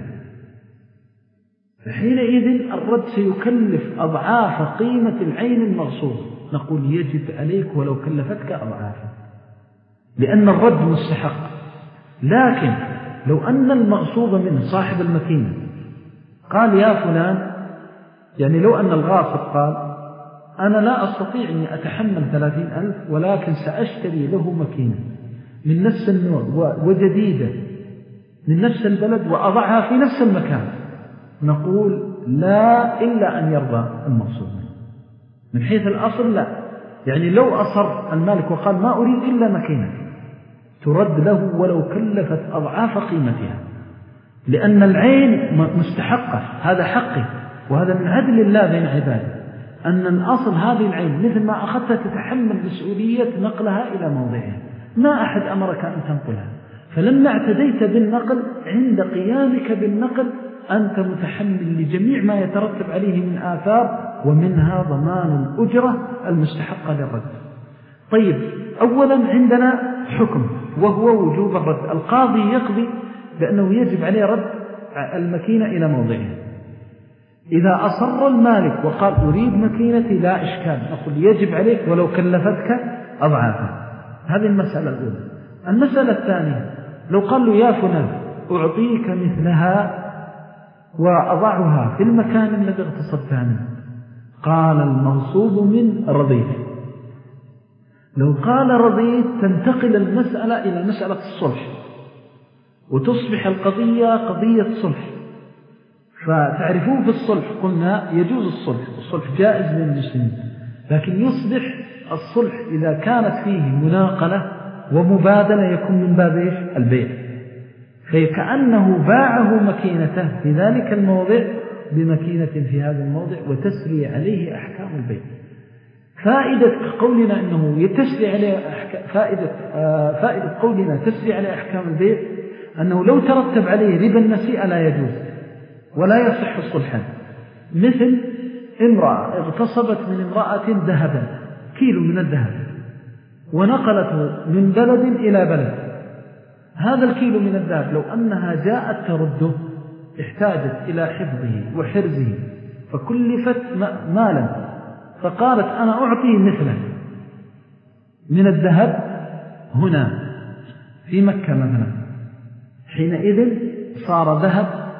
S2: فحينئذ الرد سيكلف أضعاف قيمة العين المغصوبة. نقول يجب عليك ولو كلفتك أضعافا، لأن الرد مستحق. لكن لو أن المغصوب منه صاحب المكينة قال يا فلان، يعني لو أن الغاصب قال أنا لا أستطيع أن أتحمل ثلاثين ألف ولكن سأشتري له مكينة من نفس النوع وجديدة من نفس البلد وأضعها في نفس المكان، نقول لا إلا أن يرضى المغصوب منه. من حيث الأصل لا، يعني لو أصر المالك وقال ما أريد إلا مكينة ترد له ولو كلفت أضعاف قيمتها، لأن العين مستحقة، هذا حقه، وهذا من عدل الله بين عباده، أن الأصل هذه العين مثل ما أخذتها تتحمل مسؤولية نقلها إلى موضعها، ما أحد أمرك أن تنقلها، فلما اعتديت بالنقل عند قيامك بالنقل أنت متحمل لجميع ما يترتب عليه من آثار، ومنها ضمان الأجرة المستحقة للرد. طيب، أولا عندنا حكم وهو وجوب الرد. القاضي يقضي بأنه يجب عليه رد المكينة إلى موضعها. إذا أصر المالك وقال أريد مكينتي لا إشكال، نقول يجب عليك ولو كلفتك أضعافها. هذه المسألة الأولى. المسألة الثانية، لو قال له يا فلان أعطيك مثلها وأضعها في المكان الذي اغتصبتها منه، قال المغصوب من رضيت. لو قال رضيت تنتقل المسألة إلى مسألة الصلح، وتصبح القضية قضية صلح. فتعرفون في الصلح قلنا يجوز الصلح، الصلح جائز بين المسلمين، لكن يصبح الصلح إذا كانت فيه مناقلة ومبادلة يكون من باب إيش؟ البيع، فكأنه باعه مكينته في ذلك الموضع بمكينة في هذا الموضع وتسري عليه أحكام البيع. فائدة قولنا أنه يتسري عليه أحكام فائدة آه فائدة قولنا تسري عليه أحكام البيع أنه لو ترتب عليه ربا النسيئة لا يجوز ولا يصح الصلحا. مثل امرأة اغتصبت من امرأة ذهبا كيلو من الذهب ونقلته من بلد إلى بلد، هذا الكيلو من الذهب لو أنها جاءت ترده احتاجت إلى حفظه وحرزه فكلفت مالا، فقالت أنا أعطي مثله من الذهب هنا في مكة مثلا، حينئذ صار ذهب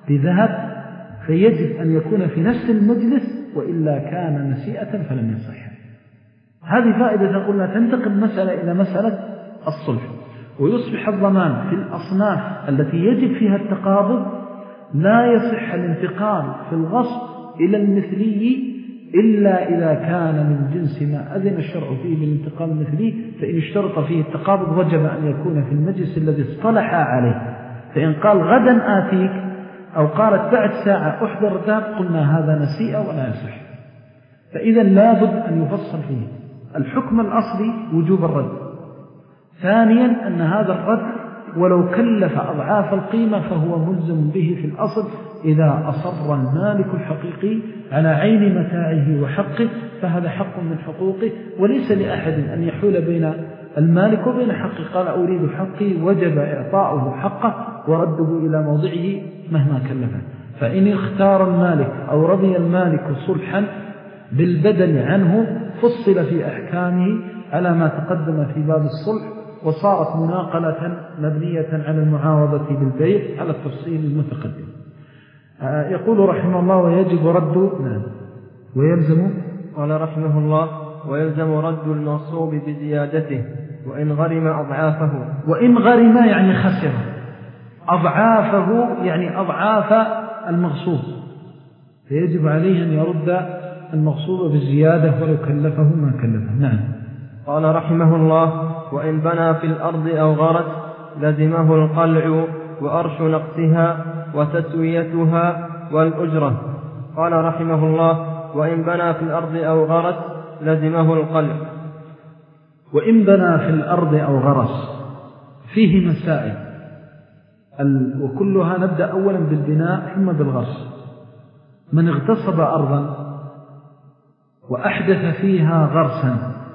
S2: بذهب فيجب أن يكون في نفس المجلس، وإلا كان نسيئة فلم يصح. هذه فائدة قلنا تنتقل مسألة إلى مسألة الصلح، ويصبح الضمان في الأصناف التي يجب فيها التقابض لا يصح الانتقال في الغصب إلى المثلي إلا إذا كان من جنس ما أذن الشرع فيه بالانتقال المثلي، فإن اشترط فيه التقابض وجب أن يكون في المجلس الذي اصطلح عليه. فإن قال غدا آتيك أو قالت بعد ساعة أحضر الذهب قلنا هذا نسيئة ولا يصح. فإذا لابد أن يفصل فيه. الحكم الأصلي وجوب الرد. ثانيا أن هذا الرد ولو كلف أضعاف القيمة فهو ملزم به في الأصل إذا أصر المالك الحقيقي على عين متاعه وحقه، فهذا حق من حقوقه، وليس لأحد أن يحول بين المالك وبين حقه. قال أريد حقي وجب إعطاؤه حقه ورده إلى موضعه مهما كلفه. فإن اختار المالك أو رضي المالك صلحا بالبدل عنه فصل في أحكامه على ما تقدم في باب الصلح، وصارت مناقلة مبنية على المعاوضة بالبيع على التفصيل المتقدم. يقول رحمه الله ويجب رد نعم ويلزم
S1: قال رحمه الله ويلزم رد المغصوب بزيادته وإن غرم أضعافه.
S2: وإن غرم يعني خسر، أضعافه يعني أضعاف المغصوب، فيجب عليه أن يرد المغصوب بالزيادة ولو كلفه ما كلفه. نعم.
S1: قال رحمه الله وإن بنى في الأرض أو غرس لزمه القلع وأرش نقصها وتسويتها والأجرة. قال رحمه الله وإن بنى في الأرض أو غرس لزمه القلع.
S2: وإن بنى في الأرض أو غرس فيه مسائل، وكلها نبدأ أولا بالبناء ثم بالغرس. من اغتصب أرضا وأحدث فيها غرسا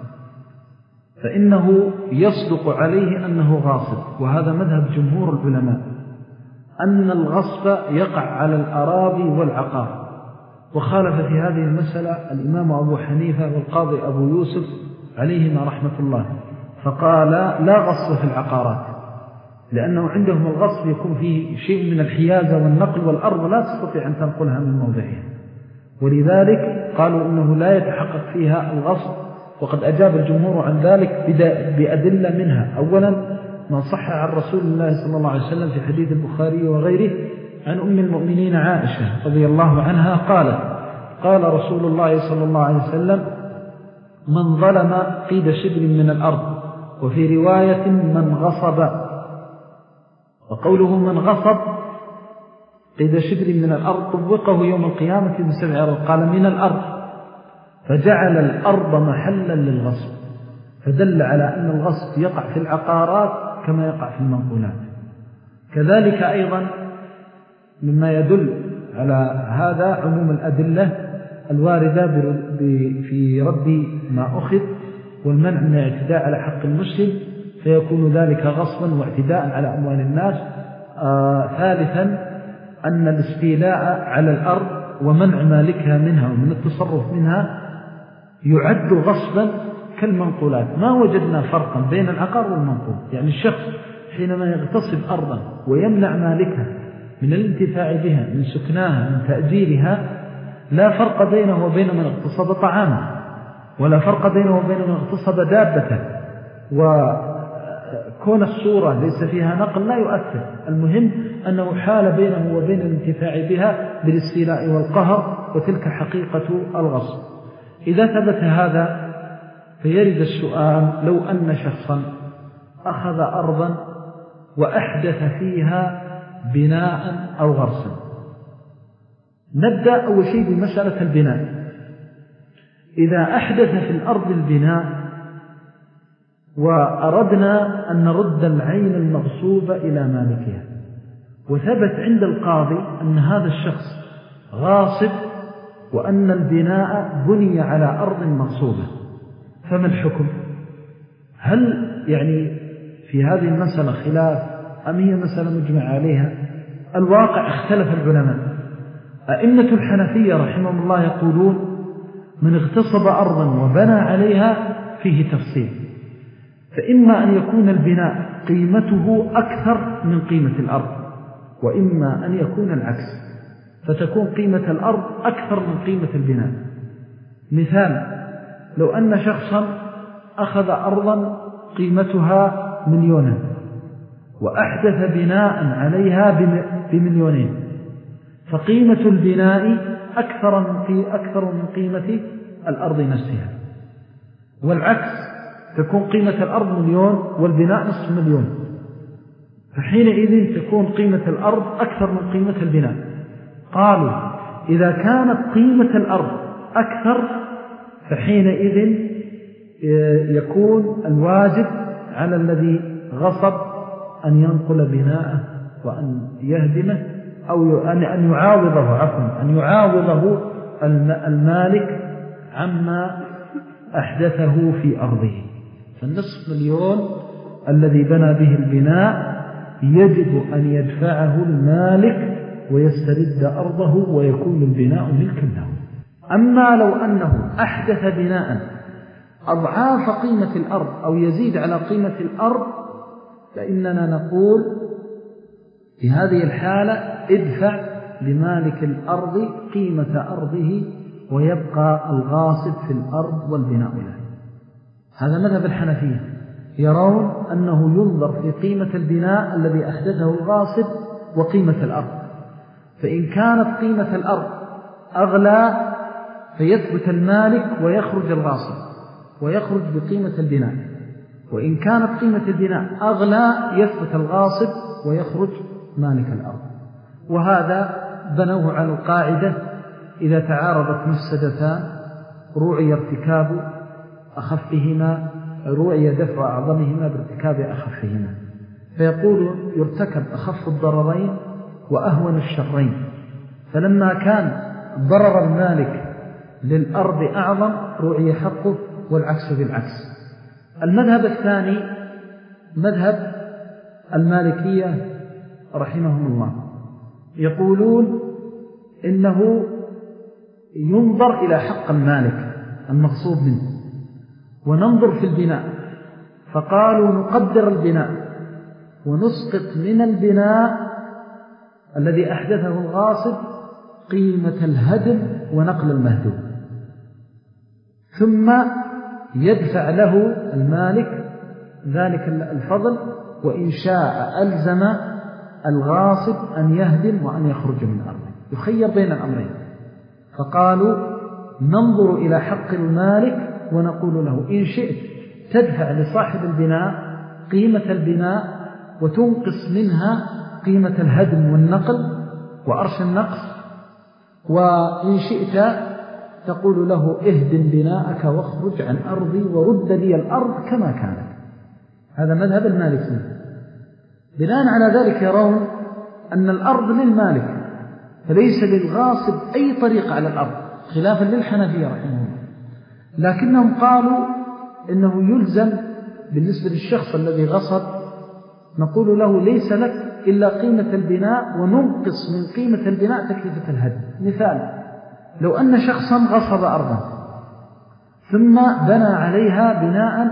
S2: فإنه يصدق عليه أنه غاصب، وهذا مذهب جمهور العلماء أن الغصب يقع على الأراضي والعقار. وخالف في هذه المسألة الإمام أبو حنيفة والقاضي أبو يوسف عليهما رحمة الله، فقال لا غصب في العقارات، لأنه عندهم الغصب يكون فيه شيء من الحيازة والنقل، والأرض لا تستطيع أن تنقلها من موضعها، ولذلك قالوا إنه لا يتحقق فيها الغصب. وقد أجاب الجمهور عن ذلك بأدلة منها. أولا ما صح عن رسول الله صلى الله عليه وسلم في حديث البخاري وغيره عن أم المؤمنين عائشة رضي الله عنها قالت قال رسول الله صلى الله عليه وسلم من ظلم قيد شبر من الأرض، وفي رواية من غصب، وقوله من غصب قيد شبر من الأرض طبقه يوم القيامة بسبع أرض، قال من الأرض، فجعل الأرض محلا للغصب، فدل على أن الغصب يقع في العقارات كما يقع في المنقولات. كذلك أيضا مما يدل على هذا عموم الأدلة الواردة في رد ما أخذ والمنع من الاعتداء على حق المسلم، فيكون ذلك غصبا واعتداء على أموال الناس. آه ثالثا أن الاستيلاء على الأرض ومنع مالكها منها ومن التصرف منها يعد غصبا كالمنقولات. ما وجدنا فرقا بين العقار والمنقول، يعني الشخص حينما يغتصب أرضا ويمنع مالكها من الانتفاع بها من سكناها من تأجيرها لا فرق بينه وبين من اغتصب طعامه، ولا فرق بينه وبين من اغتصب دابته، وكون الصورة ليس فيها نقل لا يؤثر، المهم أنه حال بينه وبين الانتفاع بها بالاستيلاء والقهر، وتلك حقيقة الغصب. إذا ثبت هذا فيرد السؤال لو أن شخصا أخذ أرضا وأحدث فيها بناء أو غرسا. نبدأ أول شيء بمسألة البناء. إذا أحدث في الأرض البناء وأردنا أن نرد العين المغصوبة إلى مالكها، وثبت عند القاضي أن هذا الشخص غاصب وأن البناء بني على أرض مغصوبة، فما الحكم؟ هل يعني في هذه المسألة خلاف أم هي مسألة مجمع عليها؟ الواقع اختلف العلماء. أئمة الحنفية رحمهم الله يقولون من اغتصب أرضا وبنى عليها فيه تفصيل، فإما أن يكون البناء قيمته أكثر من قيمة الأرض، وإما أن يكون العكس، فتكون قيمة الأرض أكثر من قيمة البناء. مثال: لو أن شخصا أخذ أرضا قيمتها مليونا وأحدث بناء عليها بمليونين، فقيمة البناء أكثر من, في أكثر من قيمة الأرض نفسها، والعكس تكون قيمة الأرض مليون والبناء نصف مليون، فحينئذ تكون قيمة الأرض أكثر من قيمة البناء. قالوا إذا كانت قيمة الأرض أكثر فحينئذ يكون الواجب على الذي غصب أن ينقل بناءه وأن يهدمه أو أن يعاوضه عفوا أن يعاوضه المالك عما أحدثه في أرضه. فالنصف مليون الذي بنى به البناء يجب أن يدفعه المالك ويسترد أرضه ويكون البناء ملكا له. أما لو أنه أحدث بناء أضعاف قيمة الأرض أو يزيد على قيمة الأرض، فإننا نقول في هذه الحالة ادفع لمالك الأرض قيمة أرضه ويبقى الغاصب في الأرض والبناء له. هذا مذهب الحنفية، يرون أنه ينظر في قيمة البناء الذي أحدثه الغاصب وقيمة الأرض، فإن كانت قيمة الأرض أغلى فيثبت المالك ويخرج الغاصب ويخرج بقيمة البناء، وإن كانت قيمة البناء أغلى يثبت الغاصب ويخرج مالك الأرض. وهذا بنوه على القاعدة: إذا تعارضت مفسدتان روعي ارتكاب أخفهما روعي دفع أعظمهما بارتكاب أخفهما، فيقول يرتكب أخف الضررين وأهون الشرين، فلما كان ضرر المالك للأرض أعظم روعي حقه، والعكس بالعكس. المذهب الثاني مذهب المالكية رحمهم الله، يقولون إنه ينظر إلى حق المالك المغصوب منه وننظر في البناء، فقالوا نقدر البناء ونسقط من البناء الذي أحدثه الغاصب قيمة الهدم ونقل المهدوم، ثم يدفع له المالك ذلك الفضل، وإن شاء ألزم الغاصب أن يهدم وأن يخرج من أرضه، يخير بين الأمرين. فقالوا ننظر إلى حق المالك ونقول له إن شئت تدفع لصاحب البناء قيمة البناء وتنقص منها قيمة الهدم والنقل وأرش النقص، وإن شئت تقول له اهدم بناءك واخرج عن أرضي ورد لي الأرض كما كانت. هذا مذهب المالكي. بناء على ذلك يرون أن الأرض للمالك فليس للغاصب أي طريق على الأرض، خلافا للحنفية رحمه الله، لكنهم قالوا إنه يلزم بالنسبة للشخص الذي غصب، نقول له ليس لك إلا قيمة البناء وننقص من قيمة البناء تكلفة الهدم. مثال: لو أن شخصا غصب أرضا ثم بنى عليها بناء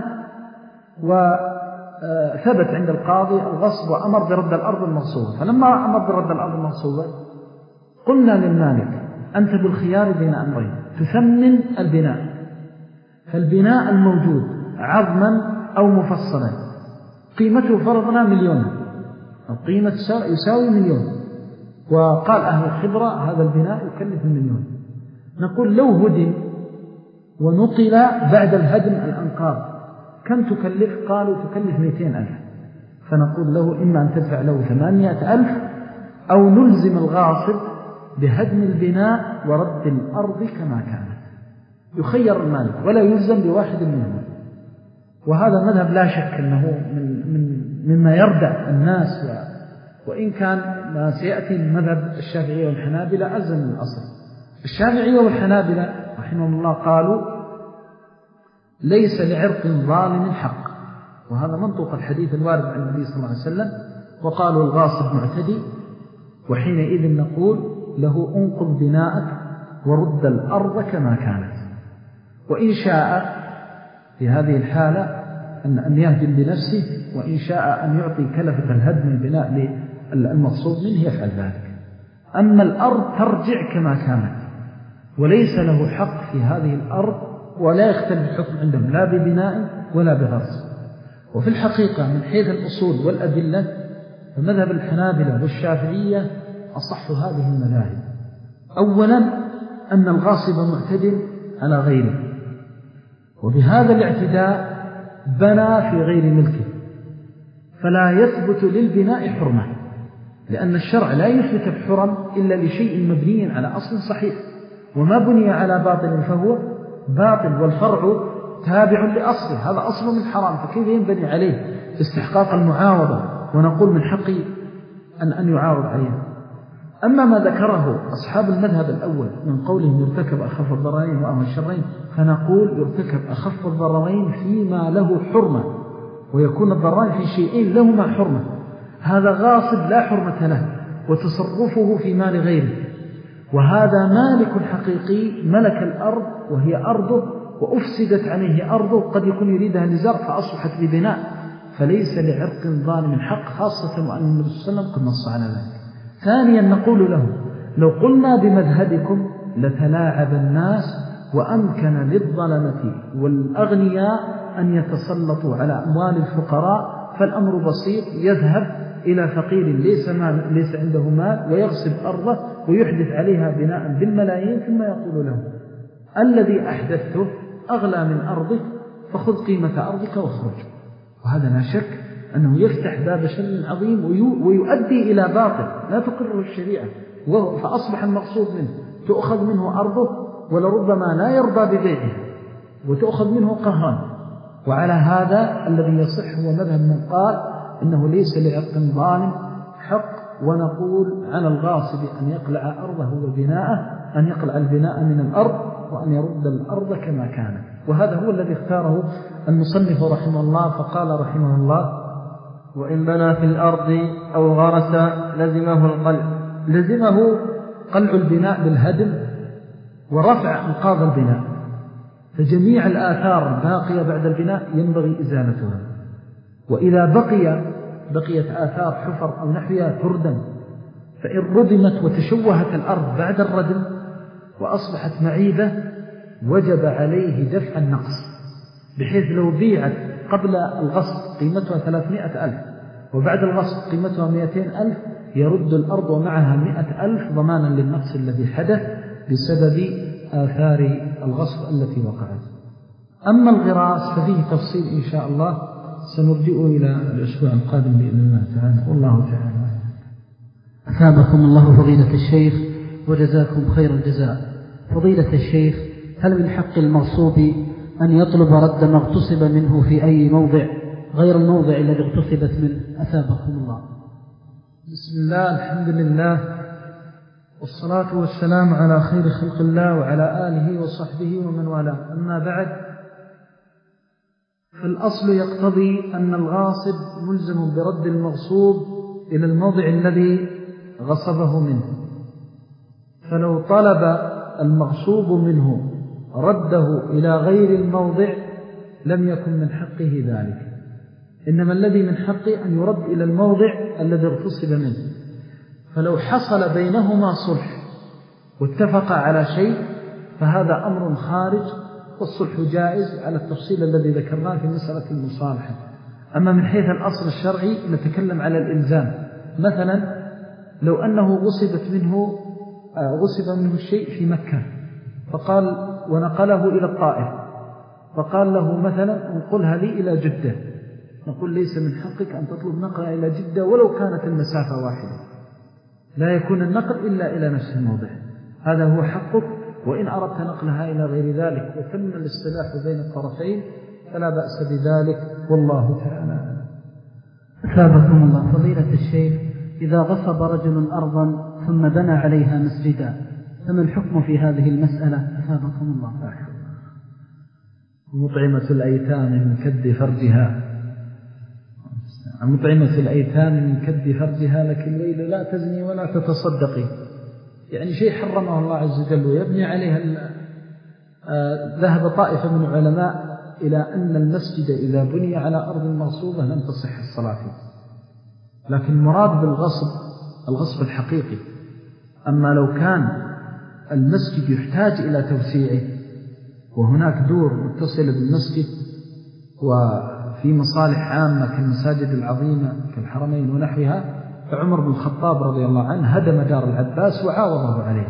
S2: وثبت عند القاضي الغصب وأمر برد الأرض المغصوبة، فلما أمر برد الأرض المغصوبة قلنا للمالك أنت بالخيار بين أمرين: تثمن البناء، فالبناء الموجود عظما أو مفصلا قيمته فرضنا مليون أو قيمة يساوي مليون، وقال أهل الخبرة هذا البناء يكلف المليون، نقول لو هدم ونقل بعد الهدم الأنقاض كم تكلف؟ قالوا تكلف مئتين ألف، فنقول له إما أن تدفع له ثمانمائة ألف أو نلزم الغاصب بهدم البناء ورد الأرض كما كانت. يخير المالك ولا يلزم بواحد منهم. وهذا مذهب لا شك أنه من من مما يردع الناس، وإن كان ما سيأتي من مذهب الشافعية والحنابلة ألزم من الأصل. الشافعية والحنابلة رحمهم الله قالوا ليس لعرق ظالم حق، وهذا منطق الحديث الوارد عن النبي صلى الله عليه وسلم، وقالوا الغاصب معتدي، وحينئذ نقول له انقض بناءك ورد الأرض كما كانت. وإن شاء في هذه الحالة أن يهدم بنفسه، وإن شاء أن يعطي كلفة الهدم البناء للمقصود منه يفعل ذلك. أما الأرض ترجع كما كانت، وليس له حق في هذه الأرض، ولا يختلف الحكم عندهم لا ببناء ولا بغصب. وفي الحقيقة من حيث الأصول والأدلة فمذهب الحنابلة والشافعية أصح هذه المذاهب. أولا أن الغاصب معتد على غيره، وبهذا الاعتداء بنى في غير ملكه، فلا يثبت للبناء حرمة، لأن الشرع لا يثبت الحرم إلا لشيء مبني على أصل صحيح، وما بني على باطل فهو باطل، والفرع تابع لأصله، هذا أصل من حرام، فكيف ينبني عليه استحقاق المعاوضة ونقول من حقي أن, أن يعاوض عليه؟ أما ما ذكره أصحاب المذهب الأول من قولهم يرتكب أخف الضررين وأهون الشرين، فنقول يرتكب أخف الضررين فيما له حرمة، ويكون الضررين في شيئين لهما حرمة. هذا غاصب لا حرمة له وتصرفه في مال غيره، وهذا مالك حقيقي ملك الأرض وهي أرضه وأفسدت عليه أرضه، قد يكون يريدها لزرع فأصبحت لبناء، فليس لعرق ظالم حق، خاصة وأن النبي صلى الله عليه وسلم قد نص على ذلك. ثانيا نقول له لو قلنا بمذهبكم لتلاعب الناس وأمكن للظلمة والأغنياء أن يتسلطوا على أموال الفقراء، فالأمر بسيط، يذهب إلى فقير ليس, مال ليس عنده مال ويغصب أرضه ويحدث عليها بناء بالملايين، ثم يقول له الذي أحدثته أغلى من أرضك فخذ قيمة أرضك واخرج. وهذا لا شك أنه يفتح باب شر عظيم ويؤدي إلى باطل لا تقره الشريعة، فأصبح المقصود منه تأخذ منه أرضه ولربما لا يرضى ببيعها وتأخذ منه قهرا. وعلى هذا الذي يصح هو مذهب من قال إنه ليس لعرق ظالم حق، ونقول على الغاصب أن يقلع أرضه وبناءه، أن يقلع البناء من الأرض وأن يرد الأرض كما كانت. وهذا هو الذي اختاره المصنف رحمه الله، فقال رحمه الله
S1: وإن بنى في الأرض أو غرس لزمه القلع.
S2: لزمه قلع البناء بالهدم ورفع أنقاض البناء، فجميع الآثار الباقية بعد البناء ينبغي إزالتها. وإذا بقي بقيت آثار حفر أو نحوها تردم، فإن ردمت وتشوهت الأرض بعد الردم وأصبحت معيبة وجب عليه دفع النقص، بحيث لو بيعت قبل الغصب قيمتها ثلاثمائة ألف وبعد الغصب قيمتها مئتين ألف يرد الأرض ومعها مئة ألف ضمانا للنقص الذي حدث بسبب آثار الغصب التي وقعت. أما الغراس ففيه تفصيل إن شاء الله سنرجئه إلى الأسبوع القادم بإذن الله تعالى، والله تعالى.
S3: أثابكم الله فضيلة الشيخ وجزاكم خير الجزاء. فضيلة الشيخ، هل من حق المغصوب أن يطلب رد ما اغتصب منه في أي موضع غير الموضع الذي اغتصبت منه؟ أثابكم الله.
S2: بسم الله، الحمد لله، والصلاة والسلام على خير خلق الله وعلى آله وصحبه ومن والاه. أما بعد، فالأصل يقتضي أن الغاصب ملزم برد المغصوب إلى الموضع الذي غصبه منه، فلو طلب المغصوب منه رده إلى غير الموضع لم يكن من حقه ذلك، إنما الذي من حقه أن يرد إلى الموضع الذي اغتصب منه. فلو حصل بينهما صلح واتفق على شيء فهذا أمر خارج، والصلح جائز على التفصيل الذي ذكرناه في مسألة المصالحة. أما من حيث الأصل الشرعي نتكلم على الإلزام. مثلا لو أنه غصبت منه غصب منه الشيء في مكة فقال ونقله إلى الطائف، فقال له مثلا انقلها لي إلى جدة، نقول ليس من حقك أن تطلب نقلها إلى جدة ولو كانت المسافة واحدة، لا يكون النقل إلا إلى نفس الموضع، هذا هو حقك. وإن أردت نقلها إلى غير ذلك وتم الاصطلاح بين الطرفين فلا بأس بذلك، والله تعالى.
S3: أثابكم الله فضيلة الشيخ، إذا غصب رجل أرضا ثم بنى عليها مسجدا فما الحكم في هذه المسألة؟ أثابكم الله.
S2: مطعمة الأيتام من كد فرجها، مطعمة الأيتام من كد فرجها لك الليل لا تزني ولا تتصدقي، يعني شيء حرمه الله عز وجل ويبني عليها. ذهب طائفة من العلماء إلى أن المسجد إذا بني على أرض مغصوبة لم تصح الصلاة فيه، لكن المراد بالغصب الغصب الحقيقي، أما لو كان المسجد يحتاج إلى توسيعه وهناك دور متصلة بالمسجد وفي مصالح عامة كالمساجد العظيمة كالحرمين ونحوها، فعمر بن الخطاب رضي الله عنه هدم دار العباس وعاوضه عليه،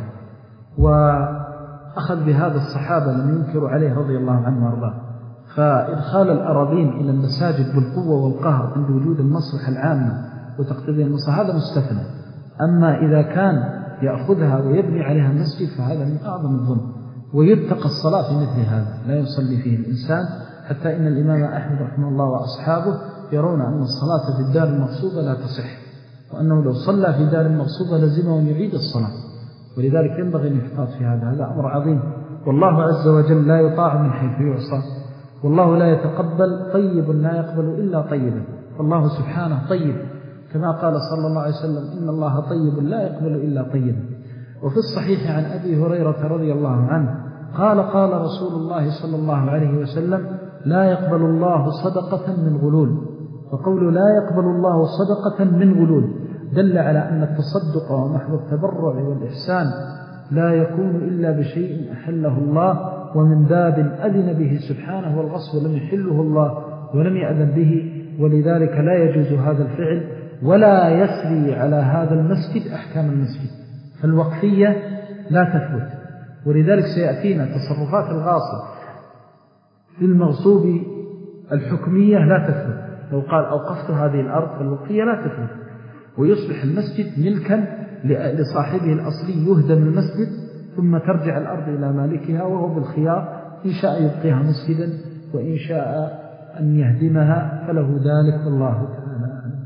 S2: وأخذ بهذا الصحابة لم ينكروا عليه رضي الله عنه وارضاه. فإدخال الأراضين إلى المساجد بالقوة والقهر عند وجود المصلحة العامة وتقتضي المصلحة هذا مستثنى. أما إذا كان يأخذها ويبني عليها مسجد فهذا من أعظم الظلم، ويتقى الصلاة في مثل هذا لا يصلي فيه الإنسان، حتى إن الإمام أحمد رحمه الله وأصحابه يرون أن الصلاة في الدار المغصوبة لا تصح، وأنه لو صلى في دار المغصوبة لزمه أن يعيد الصلاة، ولذلك ينبغي أن يحتاط في هذا. هذا أمر عظيم، والله عز وجل لا يطاع من حيث يعصى، والله لا يتقبل طيب لا يقبل إلا طيبا، فالله سبحانه طيب كما قال صلى الله عليه وسلم إن الله طيب لا يقبل إلا طيبا. وفي الصحيح عن أبي هريرة رضي الله عنه قال قال رسول الله صلى الله عليه وسلم لا يقبل الله صدقة من غلول، فقول لا يقبل الله صدقة من غلول دل على أن التصدق ومحض التبرع والإحسان لا يكون إلا بشيء أحله الله ومن باب أذن به سبحانه، والغصب لم يحله الله ولم يأذن به، ولذلك لا يجوز هذا الفعل ولا يسري على هذا المسجد أحكام المسجد، فالوقفية لا تثبت. ولذلك سيأتينا تصرفات الغاصب في المغصوب الحكمية لا تثبت، لو قال أوقفت هذه الأرض فالوقفية لا تثبت، ويصبح المسجد ملكا لصاحبه الأصلي، يهدم المسجد ثم ترجع الأرض إلى مالكها وهو بالخيار، إن شاء يبقيها مسجدا وإن شاء أن يهدمها فله ذلك، والله تعالى أعلم.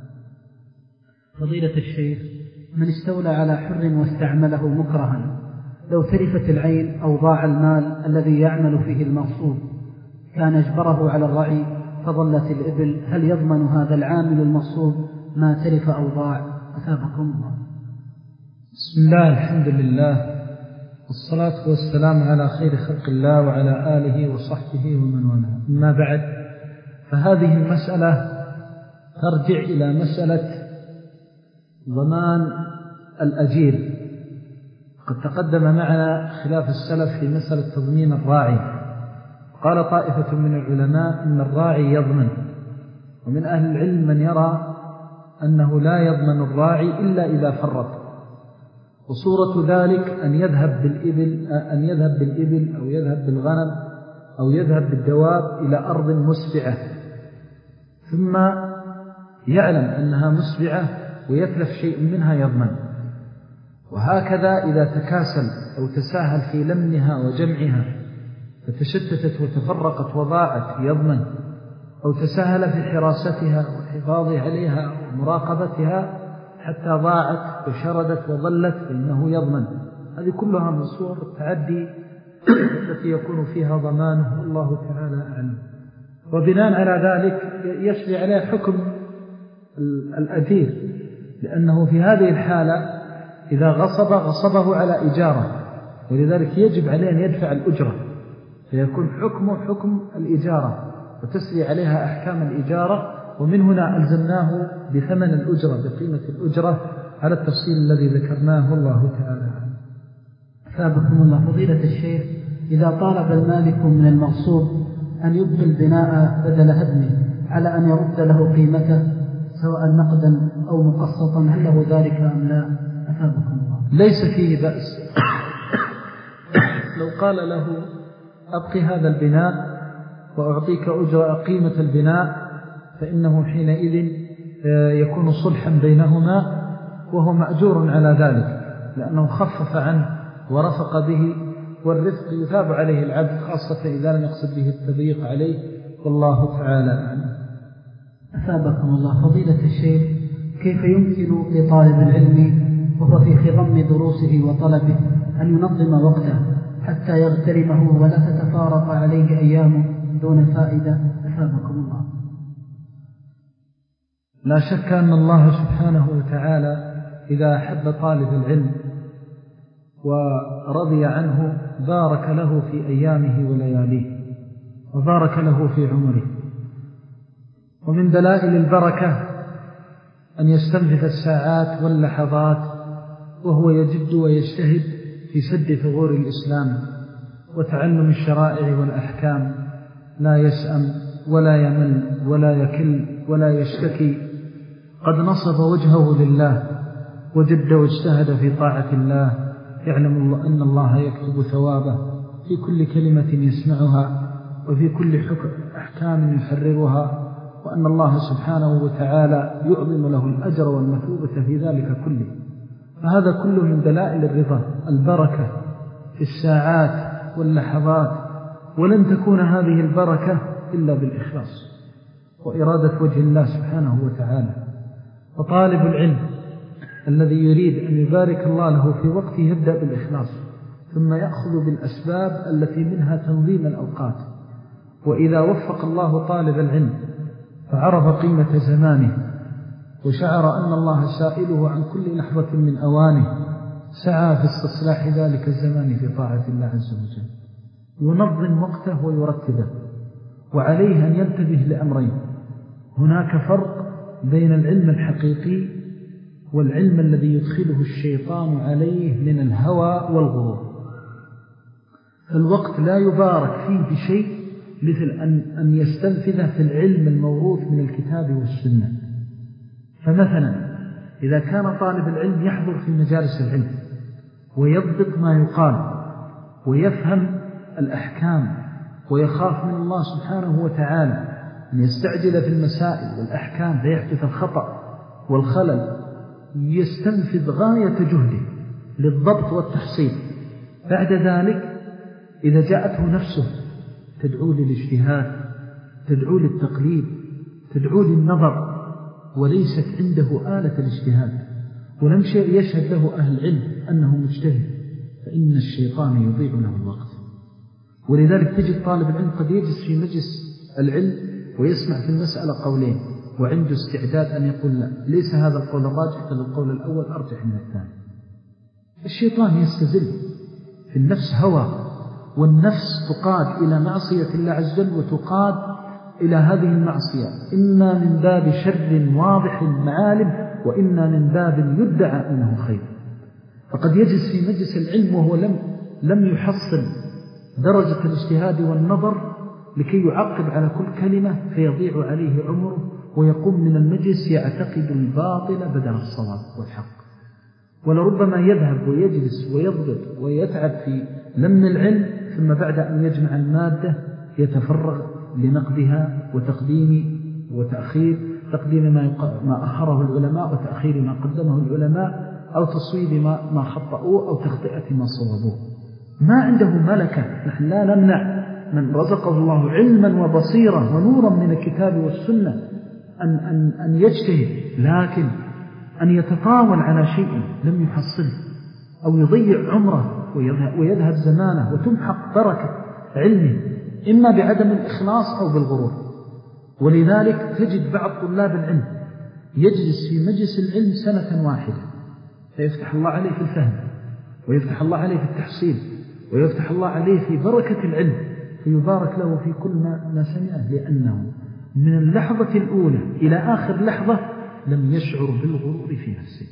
S3: فضيلة الشيخ، من استولى على حر واستعمله مكرها لو تلفت العين أو ضاع المال الذي يعمل فيه المغصوب كان اجبره على الرعي فضلت الإبل، هل يضمن هذا العامل المغصوب ما تلف أو ضاع؟ أثابكم الله.
S2: بسم الله الحمد لله والصلاة والسلام على خير خلق الله وعلى آله وصحبه ومن والاه. أما بعد، فهذه المسألة ترجع إلى مسألة ضمان الأجير. قد تقدم معنا خلاف السلف في مسألة تضمين الراعي، قال طائفة من العلماء إن الراعي يضمن، ومن أهل العلم من يرى أنه لا يضمن الراعي إلا إذا فرط، وصورة ذلك أن يذهب بالإبل أن يذهب بالإبل أو يذهب بالغنم أو يذهب بالدواب إلى أرض مسبعة ثم يعلم أنها مسبعة ويتلف شيء منها يضمن. وهكذا إذا تكاسل أو تساهل في لمنها وجمعها فتشتتت وتفرقت وضاعت يضمن، أو تساهل في حراستها والحفاظ عليها ومراقبتها حتى ضاعت وشردت وظلت فإنه يضمن. هذه كلها من صور التعدي التي يكون فيها ضمانه، والله تعالى أعلم. وبناء على ذلك يشرع عليه حكم الأجير، لأنه في هذه الحالة إذا غصب غصبه على إجارة، ولذلك يجب عليه أن يدفع الأجرة، فيكون حكمه حكم الإجارة وتسري عليها أحكام الإجارة، ومن هنا ألزمناه بثمن الأجرة بقيمة الأجرة على التفصيل الذي ذكرناه، والله تعالى.
S3: أثابكم الله. فضيلة الشيخ، إذا طالب المالك من المغصوب أن يبقي البناء بدل هدمه على أن يرد له قيمته سواء نقدا أو مقسطا، هل له ذلك أم لا؟ أثابكم الله.
S2: ليس فيه بأس لو قال له أبقي هذا البناء وأعطيك أجرة قيمة البناء، فإنه حينئذ يكون صلحا بينهما وهو مأجور على ذلك، لأنه خفف عنه ورفق به، والرفق يثاب عليه العبد خاصة إذا لم يقصد به التضييق عليه، والله تعالى أعلم.
S3: أثابكم الله. فضيلة الشيخ، كيف يمكن لطالب العلم وهو في خضم دروسه وطلبه أن ينظم وقته حتى يغترمه ولا تتفارق عليه أيامه دون فائدة؟ أثابكم الله.
S2: لا شك أن الله سبحانه وتعالى إذا أحب طالب العلم ورضي عنه بارك له في أيامه ولياليه وبارك له في عمره. ومن دلائل البركة أن يستنفذ الساعات واللحظات وهو يجد ويجتهد في سد ثغور الإسلام وتعلم الشرائع والأحكام، لا يسأم ولا يمل ولا يكل ولا يشتكي، قد نصب وجهه لله وجد واجتهد في طاعة الله، يعلم الله أن الله يكتب ثوابه في كل كلمة يسمعها وفي كل حكم أحكام يحررها، وأن الله سبحانه وتعالى يعظم له الأجر والمثوبة في ذلك كله. فهذا كله من دلائل الرضا، البركة في الساعات واللحظات، ولن تكون هذه البركة إلا بالإخلاص وإرادة وجه الله سبحانه وتعالى. وطالب العلم الذي يريد أن يبارك الله له في وقته يبدأ بالإخلاص، ثم يأخذ بالأسباب التي منها تنظيم الأوقات. وإذا وفق الله طالب العلم فعرف قيمة زمانه وشعر أن الله سائله عن كل لحظة من أوانه، سعى في استصلاح ذلك الزمان في طاعة الله عز وجل، ينظم وقته ويرتبه. وعليه أن ينتبه لأمرين: هناك فرق بين العلم الحقيقي والعلم الذي يدخله الشيطان عليه من الهوى والغرور. الوقت لا يبارك فيه بشيء مثل أن, أن يستنفذه في العلم الموروث من الكتاب والسنة. فمثلا إذا كان طالب العلم يحضر في مجالس العلم ويضبط ما يقال ويفهم الأحكام ويخاف من الله سبحانه وتعالى أن يستعجل في المسائل والأحكام فيحدث الخطأ والخلل، يستنفذ غاية جهده للضبط والتحصيل. بعد ذلك إذا جاءته نفسه تدعو للاجتهاد، تدعو للتقليد، تدعو للنظر، وليست عنده آلة الاجتهاد ولم يشهد له أهل العلم أنه مجتهد، فإن الشيطان يضيع له الوقت. ولذلك تجد طالب العلم قد يجلس في مجلس العلم ويسمع في المسألة قولين وعنده استعداد أن يقول لا، ليس هذا القول الراجح بل القول الأول أرجح من الثاني. الشيطان يستزل في النفس هوى، والنفس تقاد إلى معصية الله عز وجل وتقاد إلى هذه المعصية إما من باب شر واضح المعالم وإما من باب يدعى أنه خير. فقد يجلس في مجلس العلم وهو لم, لم يحصل درجة الاجتهاد والنظر لكي يعقب على كل كلمة، فيضيع عليه عمره ويقوم من المجلس يعتقد الباطل بدل الصواب والحق. ولربما يذهب ويجلس ويضبط ويتعب في لمن العلم، ثم بعد أن يجمع المادة يتفرغ لنقدها وتقديم وتأخير، تقديم ما, ما أخره العلماء وتأخير ما قدمه العلماء، أو تصويب ما, ما خطأوه أو تخطئة ما صوبوه. ما عنده ملكة. نحن لا نمنع من رزقه الله علما وبصيرة ونورا من الكتاب والسنة أن, أن, أن يجتهد، لكن أن يتطاول على شيء لم يحصله أو يضيع عمره ويذهب, ويذهب زمانه وتمحق بركة علمه إما بعدم الإخلاص أو بالغرور. ولذلك تجد بعض طلاب العلم يجلس في مجلس العلم سنة واحدة فيفتح الله عليه في الفهم ويفتح الله عليه في التحصيل ويفتح الله عليه في بركة العلم، فيبارك له في كل ما, ما سمعه، لأنه من اللحظة الأولى إلى آخر لحظة لم يشعر بالغرور في نفسه.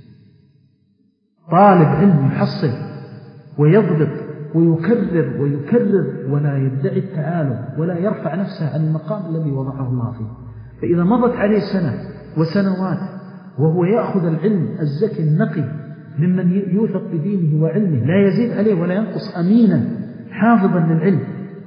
S2: طالب علم يحصل ويضبط ويكرر ويكرر ولا يدعي التعالم ولا يرفع نفسه عن المقام الذي وضعه الله فيه. فإذا مضت عليه سنة وسنوات وهو يأخذ العلم الزكي النقي ممن يوثق بدينه وعلمه، لا يزيد عليه ولا ينقص، أمينا حافظا للعلم،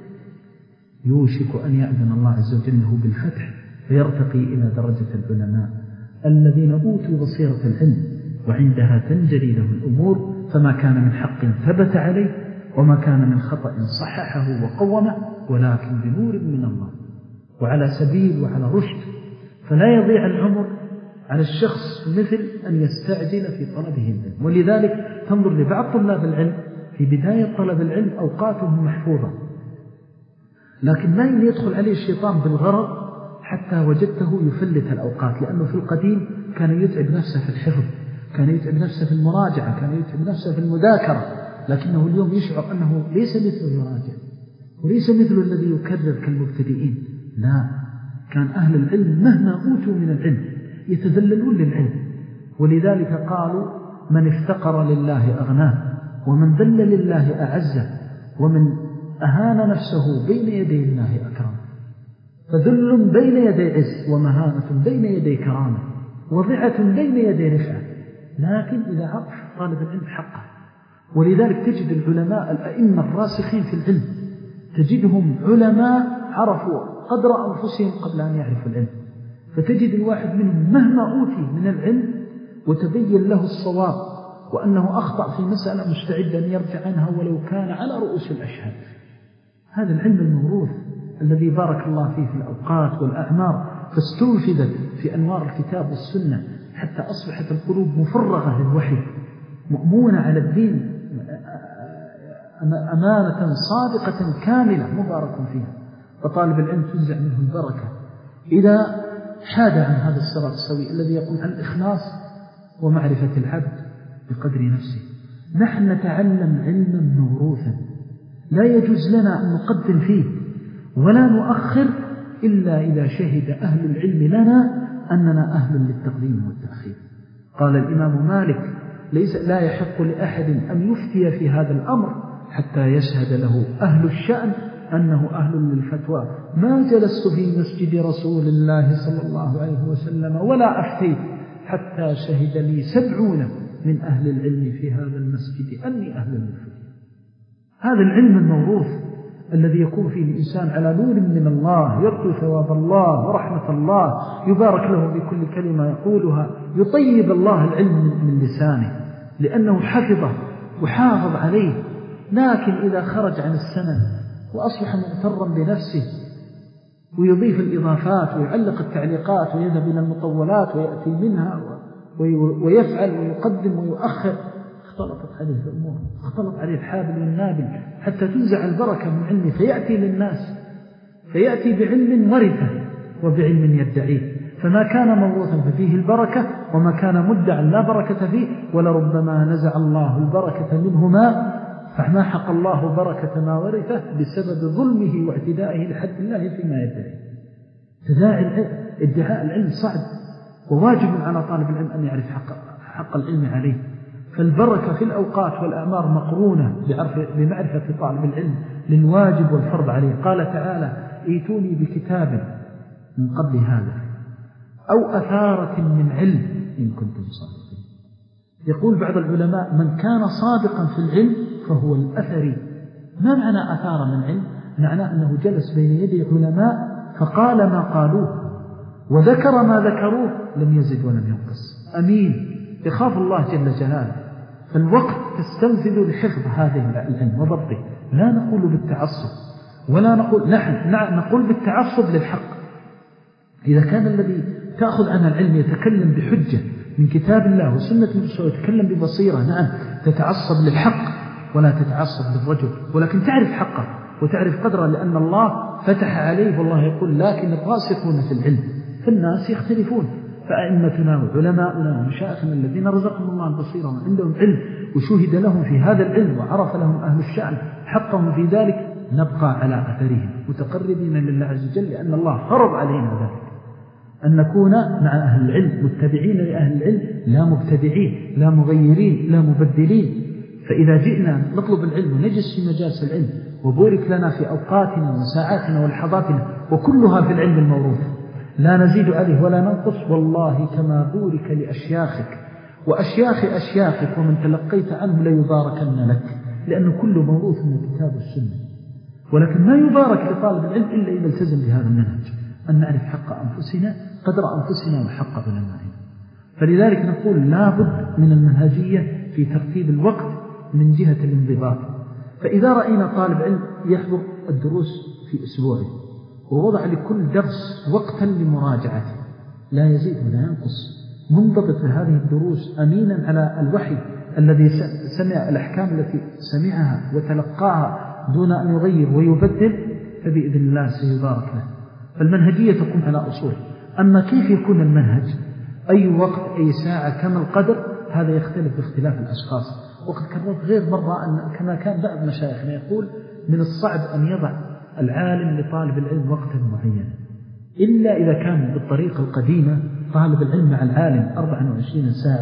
S2: يوشك أن يأذن الله عز وجل له بالفتح فيرتقي إلى درجة العلماء الذين أوتوا بصيرة العلم وعندها تنجلي له الأمور، فما كان من حق ثبت عليه وما كان من خطأ صححه وقومه، ولكن بنور من الله وعلى سبيل وعلى رشد. فلا يضيع العمر على الشخص مثل أن يستعجل في طلبه العلم. ولذلك تنظر لبعض طلاب العلم في بداية طلب العلم أوقاتهم محفوظة، لكن ما يدخل عليه الشيطان بالغرض حتى وجدته يفلت الأوقات، لأنه في القديم كان يتعب نفسه في الحفظ، كان يتعب نفسه في المراجعة، كان يتعب نفسه في المذاكرة، لكنه اليوم يشعر أنه ليس مثل يراجع وليس مثل الذي يكرر كالمبتدئين. لا، كان أهل العلم مهما أوتوا من العلم يتذللون للعلم. ولذلك قالوا من افتقر لله أغناه، ومن ذل لله أعزه، ومن أهان نفسه بين يدي الله أكرم. فذل بين يدي عز، ومهانة بين يدي كرامة، وضعة بين يدي رفعة. لكن إذا عرف طالب العلم حقه، ولذلك تجد العلماء الأئمة الراسخين في العلم تجدهم علماء عرفوا قدر أنفسهم قبل أن يعرفوا العلم. فتجد الواحد منهم مهما أوتي من العلم وتبين له الصواب وأنه أخطأ في مسألة مستعد أن يرجع عنها ولو كان على رؤوس الأشهاد. هذا العلم الموروث الذي بارك الله فيه في الأوقات والأعمار، فاستنفذت في أنوار الكتاب والسنة حتى أصبحت القلوب مفرغة للوحي، مؤمونة على الدين أمانة صادقة كاملة مبارك فيها. فطالب العلم تنزع منه البركة إذا حاد عن هذا الصراط السوي الذي يقوم عن الإخلاص ومعرفة العبد بقدر نفسه. نحن نتعلم علما موروثا لا يجوز لنا أن نقدم فيه ولا نؤخر إلا إذا شهد أهل العلم لنا أننا أهل للتقديم والتأخير. قال الإمام مالك: ليس لا يحق لأحد أن يفتي في هذا الأمر حتى يشهد له أهل الشأن أنه أهل للفتوى. ما جلست في مسجد رسول الله صلى الله عليه وسلم ولا أفتيت حتى شهد لي سبعون من أهل العلم في هذا المسجد أني أهل للفتوى. هذا العلم الموروث الذي يكون فيه الإنسان على نور من الله، يرجو ثواب الله ورحمة الله، يبارك له بكل كلمة يقولها، يطيب الله العلم من لسانه لأنه حفظه وحافظ عليه. لكن إذا خرج عن السنة وأصبح مغترا بنفسه ويضيف الإضافات ويعلق التعليقات ويذهب إلى المطولات ويأتي منها ويفعل ويقدم ويؤخر، اختلطت عليه الأمور، اختلط عليه الحابل والنابل حتى تنزع البركة من علمه، فيأتي للناس فيأتي بعلم ورثه وبعلم يدعيه. فما كان موروثا ففيه البركة، وما كان مدعا لا بركة فيه. ولربما نزع الله البركة منهما فما حق الله بركة ما ورثه بسبب ظلمه واعتدائه لحد الله فيما يدعي. ادعاء العلم صعب، وواجب على طالب العلم أن يعرف حق, حق العلم عليه. فالبركة في الأوقات والأعمار مقرونة بمعرفة طالب العلم للواجب والفرض عليه. قال تعالى: ايتوني بكتاب من قبل هذا أو أثارة من علم إن كنتم صادقين. يقول بعض العلماء: من كان صادقا في العلم فهو الأثري. ما معنى أثار من علم؟ معنى أنه جلس بين يدي علماء فقال ما قالوه وذكر ما ذكروه، لم يزد ولم ينقص. أمين، يخاف الله جل جلاله. فالوقت تستنفذ لحفظ هذه العلم وضبطه. لا نقول بالتعصب ولا نقول نحن نقول بالتعصب للحق. إذا كان الذي تأخذ عنه العلم يتكلم بحجة من كتاب الله وسنة الرسول يتكلم ببصيرة، نعم تتعصب للحق ولا تتعصب للرجل، ولكن تعرف حقه وتعرف قدره، لأن الله فتح عليه. والله يقول: لكن الراسخون في العلم فالناس يختلفون. فأئمتنا وعلماؤنا ومشايخنا الذين رزقهم الله البصيرة وعندهم علم وشهد لهم في هذا العلم وعرف لهم أهل الشأن حقهم في ذلك، نبقى على أثرهم متقربين لله عز وجل، لأن الله فرض علينا ذلك أن نكون مع أهل العلم متبعين لأهل العلم، لا مبتدعين لا مغيرين لا مبدلين. فإذا جئنا نطلب العلم ونجلس في مجالس العلم وبورك لنا في أوقاتنا وساعاتنا ولحظاتنا وكلها في العلم الموروث، لا نزيد عليه ولا ننقص، والله كما بورك لأشياخك وأشياخ أشياخك ومن تلقيت عنه ليباركن لك، لأنه كله موروث من الكتاب والسنة. ولكن ما يبارك لطالب العلم إلا إذا التزم بهذا المنهج، أن نعرف حق أنفسنا قدر أنفسنا وحق علمائنا. فلذلك نقول لا بد من المنهجية في ترتيب الوقت من جهة الانضباط. فإذا رأينا طالب علم يحضر الدروس في أسبوعه ووضع لكل درس وقتا لمراجعته، لا يزيد ولا ينقص، منضبط بهذه الدروس، أمينا على الوحي الذي سمع الأحكام التي سمعها وتلقاها دون أن يغير ويبدل، فبإذن الله سيبارك له. فالمنهجية تقوم على أصول. أما كيف يكون المنهج، أي وقت أي ساعة كم القدر، هذا يختلف باختلاف الأشخاص. وقد كررت غير مرة أن كما كان بعض مشايخنا يقول: من الصعب أن يضع العالم لطالب العلم وقتا معينا، إلا إذا كان بالطريقة القديمة طالب العلم مع العالم أربعة وعشرين ساعة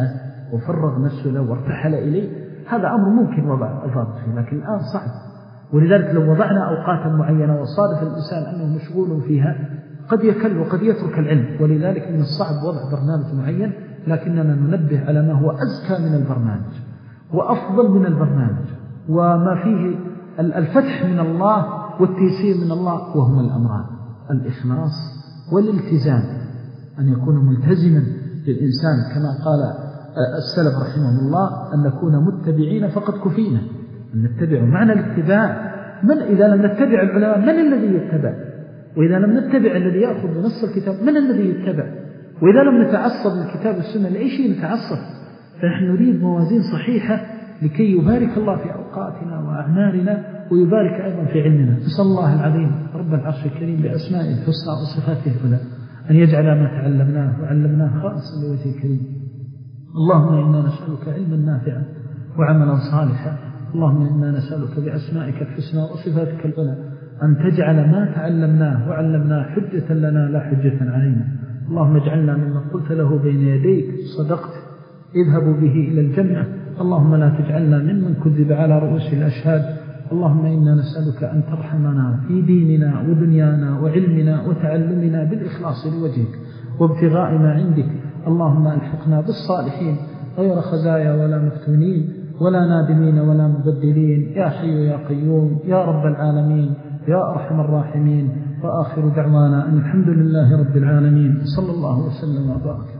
S2: وفرغ نفسه له وارتحل إليه، هذا أمر ممكن وضع الضابط فيه، لكن الآن صعب. ولذلك لو وضعنا أوقاتا معينة وصادف الإنسان أنه مشغول فيها قد يكل وقد يترك العلم، ولذلك من الصعب وضع برنامج معين، لكننا ننبه على ما هو أزكى من البرنامج وأفضل من البرنامج وما فيه الفتح من الله والتيسير من الله، وهما الأمران: الإخلاص والالتزام، أن يكون ملتزما للإنسان كما قال السلف رحمه الله: أن نكون متبعين فقد كفينا. أن نتبع معنى الاتباع، من إذا لم نتبع العلماء من الذي يتبع؟ وإذا لم نتبع الذي يأخذ بنص الكتاب من الذي يتبع؟ وإذا لم نتعصب للكتاب والسنة لأي شيء نتعصب؟ فنحن نريد موازين صحيحة لكي يبارك الله في أوقاتنا وأعمارنا ويبارك أيضا في علمنا. نسأل الله العظيم رب العرش الكريم بأسمائه الحسنى وصفاته العلى أن يجعل ما تعلمناه وعلمناه خالصا لوجهه الكريم. اللهم إنا نسألك علما نافعا وعملا صالحا. اللهم إنا نسألك بأسمائك الحسنى وصفاتك العلى أن تجعل ما تعلمناه وعلمناه حجة لنا لا حجة علينا. اللهم اجعلنا ممن قلت له بين يديك صدقت اذهبوا به إلى الجنة. اللهم لا تجعلنا ممن كذب على رؤوس الأشهاد. اللهم إنا نسألك أن ترحمنا في ديننا ودنيانا وعلمنا وتعلمنا بالإخلاص لوجهك وابتغاء ما عندك. اللهم ألحقنا بالصالحين غير خزايا ولا مفتونين ولا نادمين ولا مبدلين، يا حي يا قيوم يا رب العالمين يا أرحم الراحمين. وآخر دعوانا أن الحمد لله رب العالمين، صلى الله وسلم وبارك.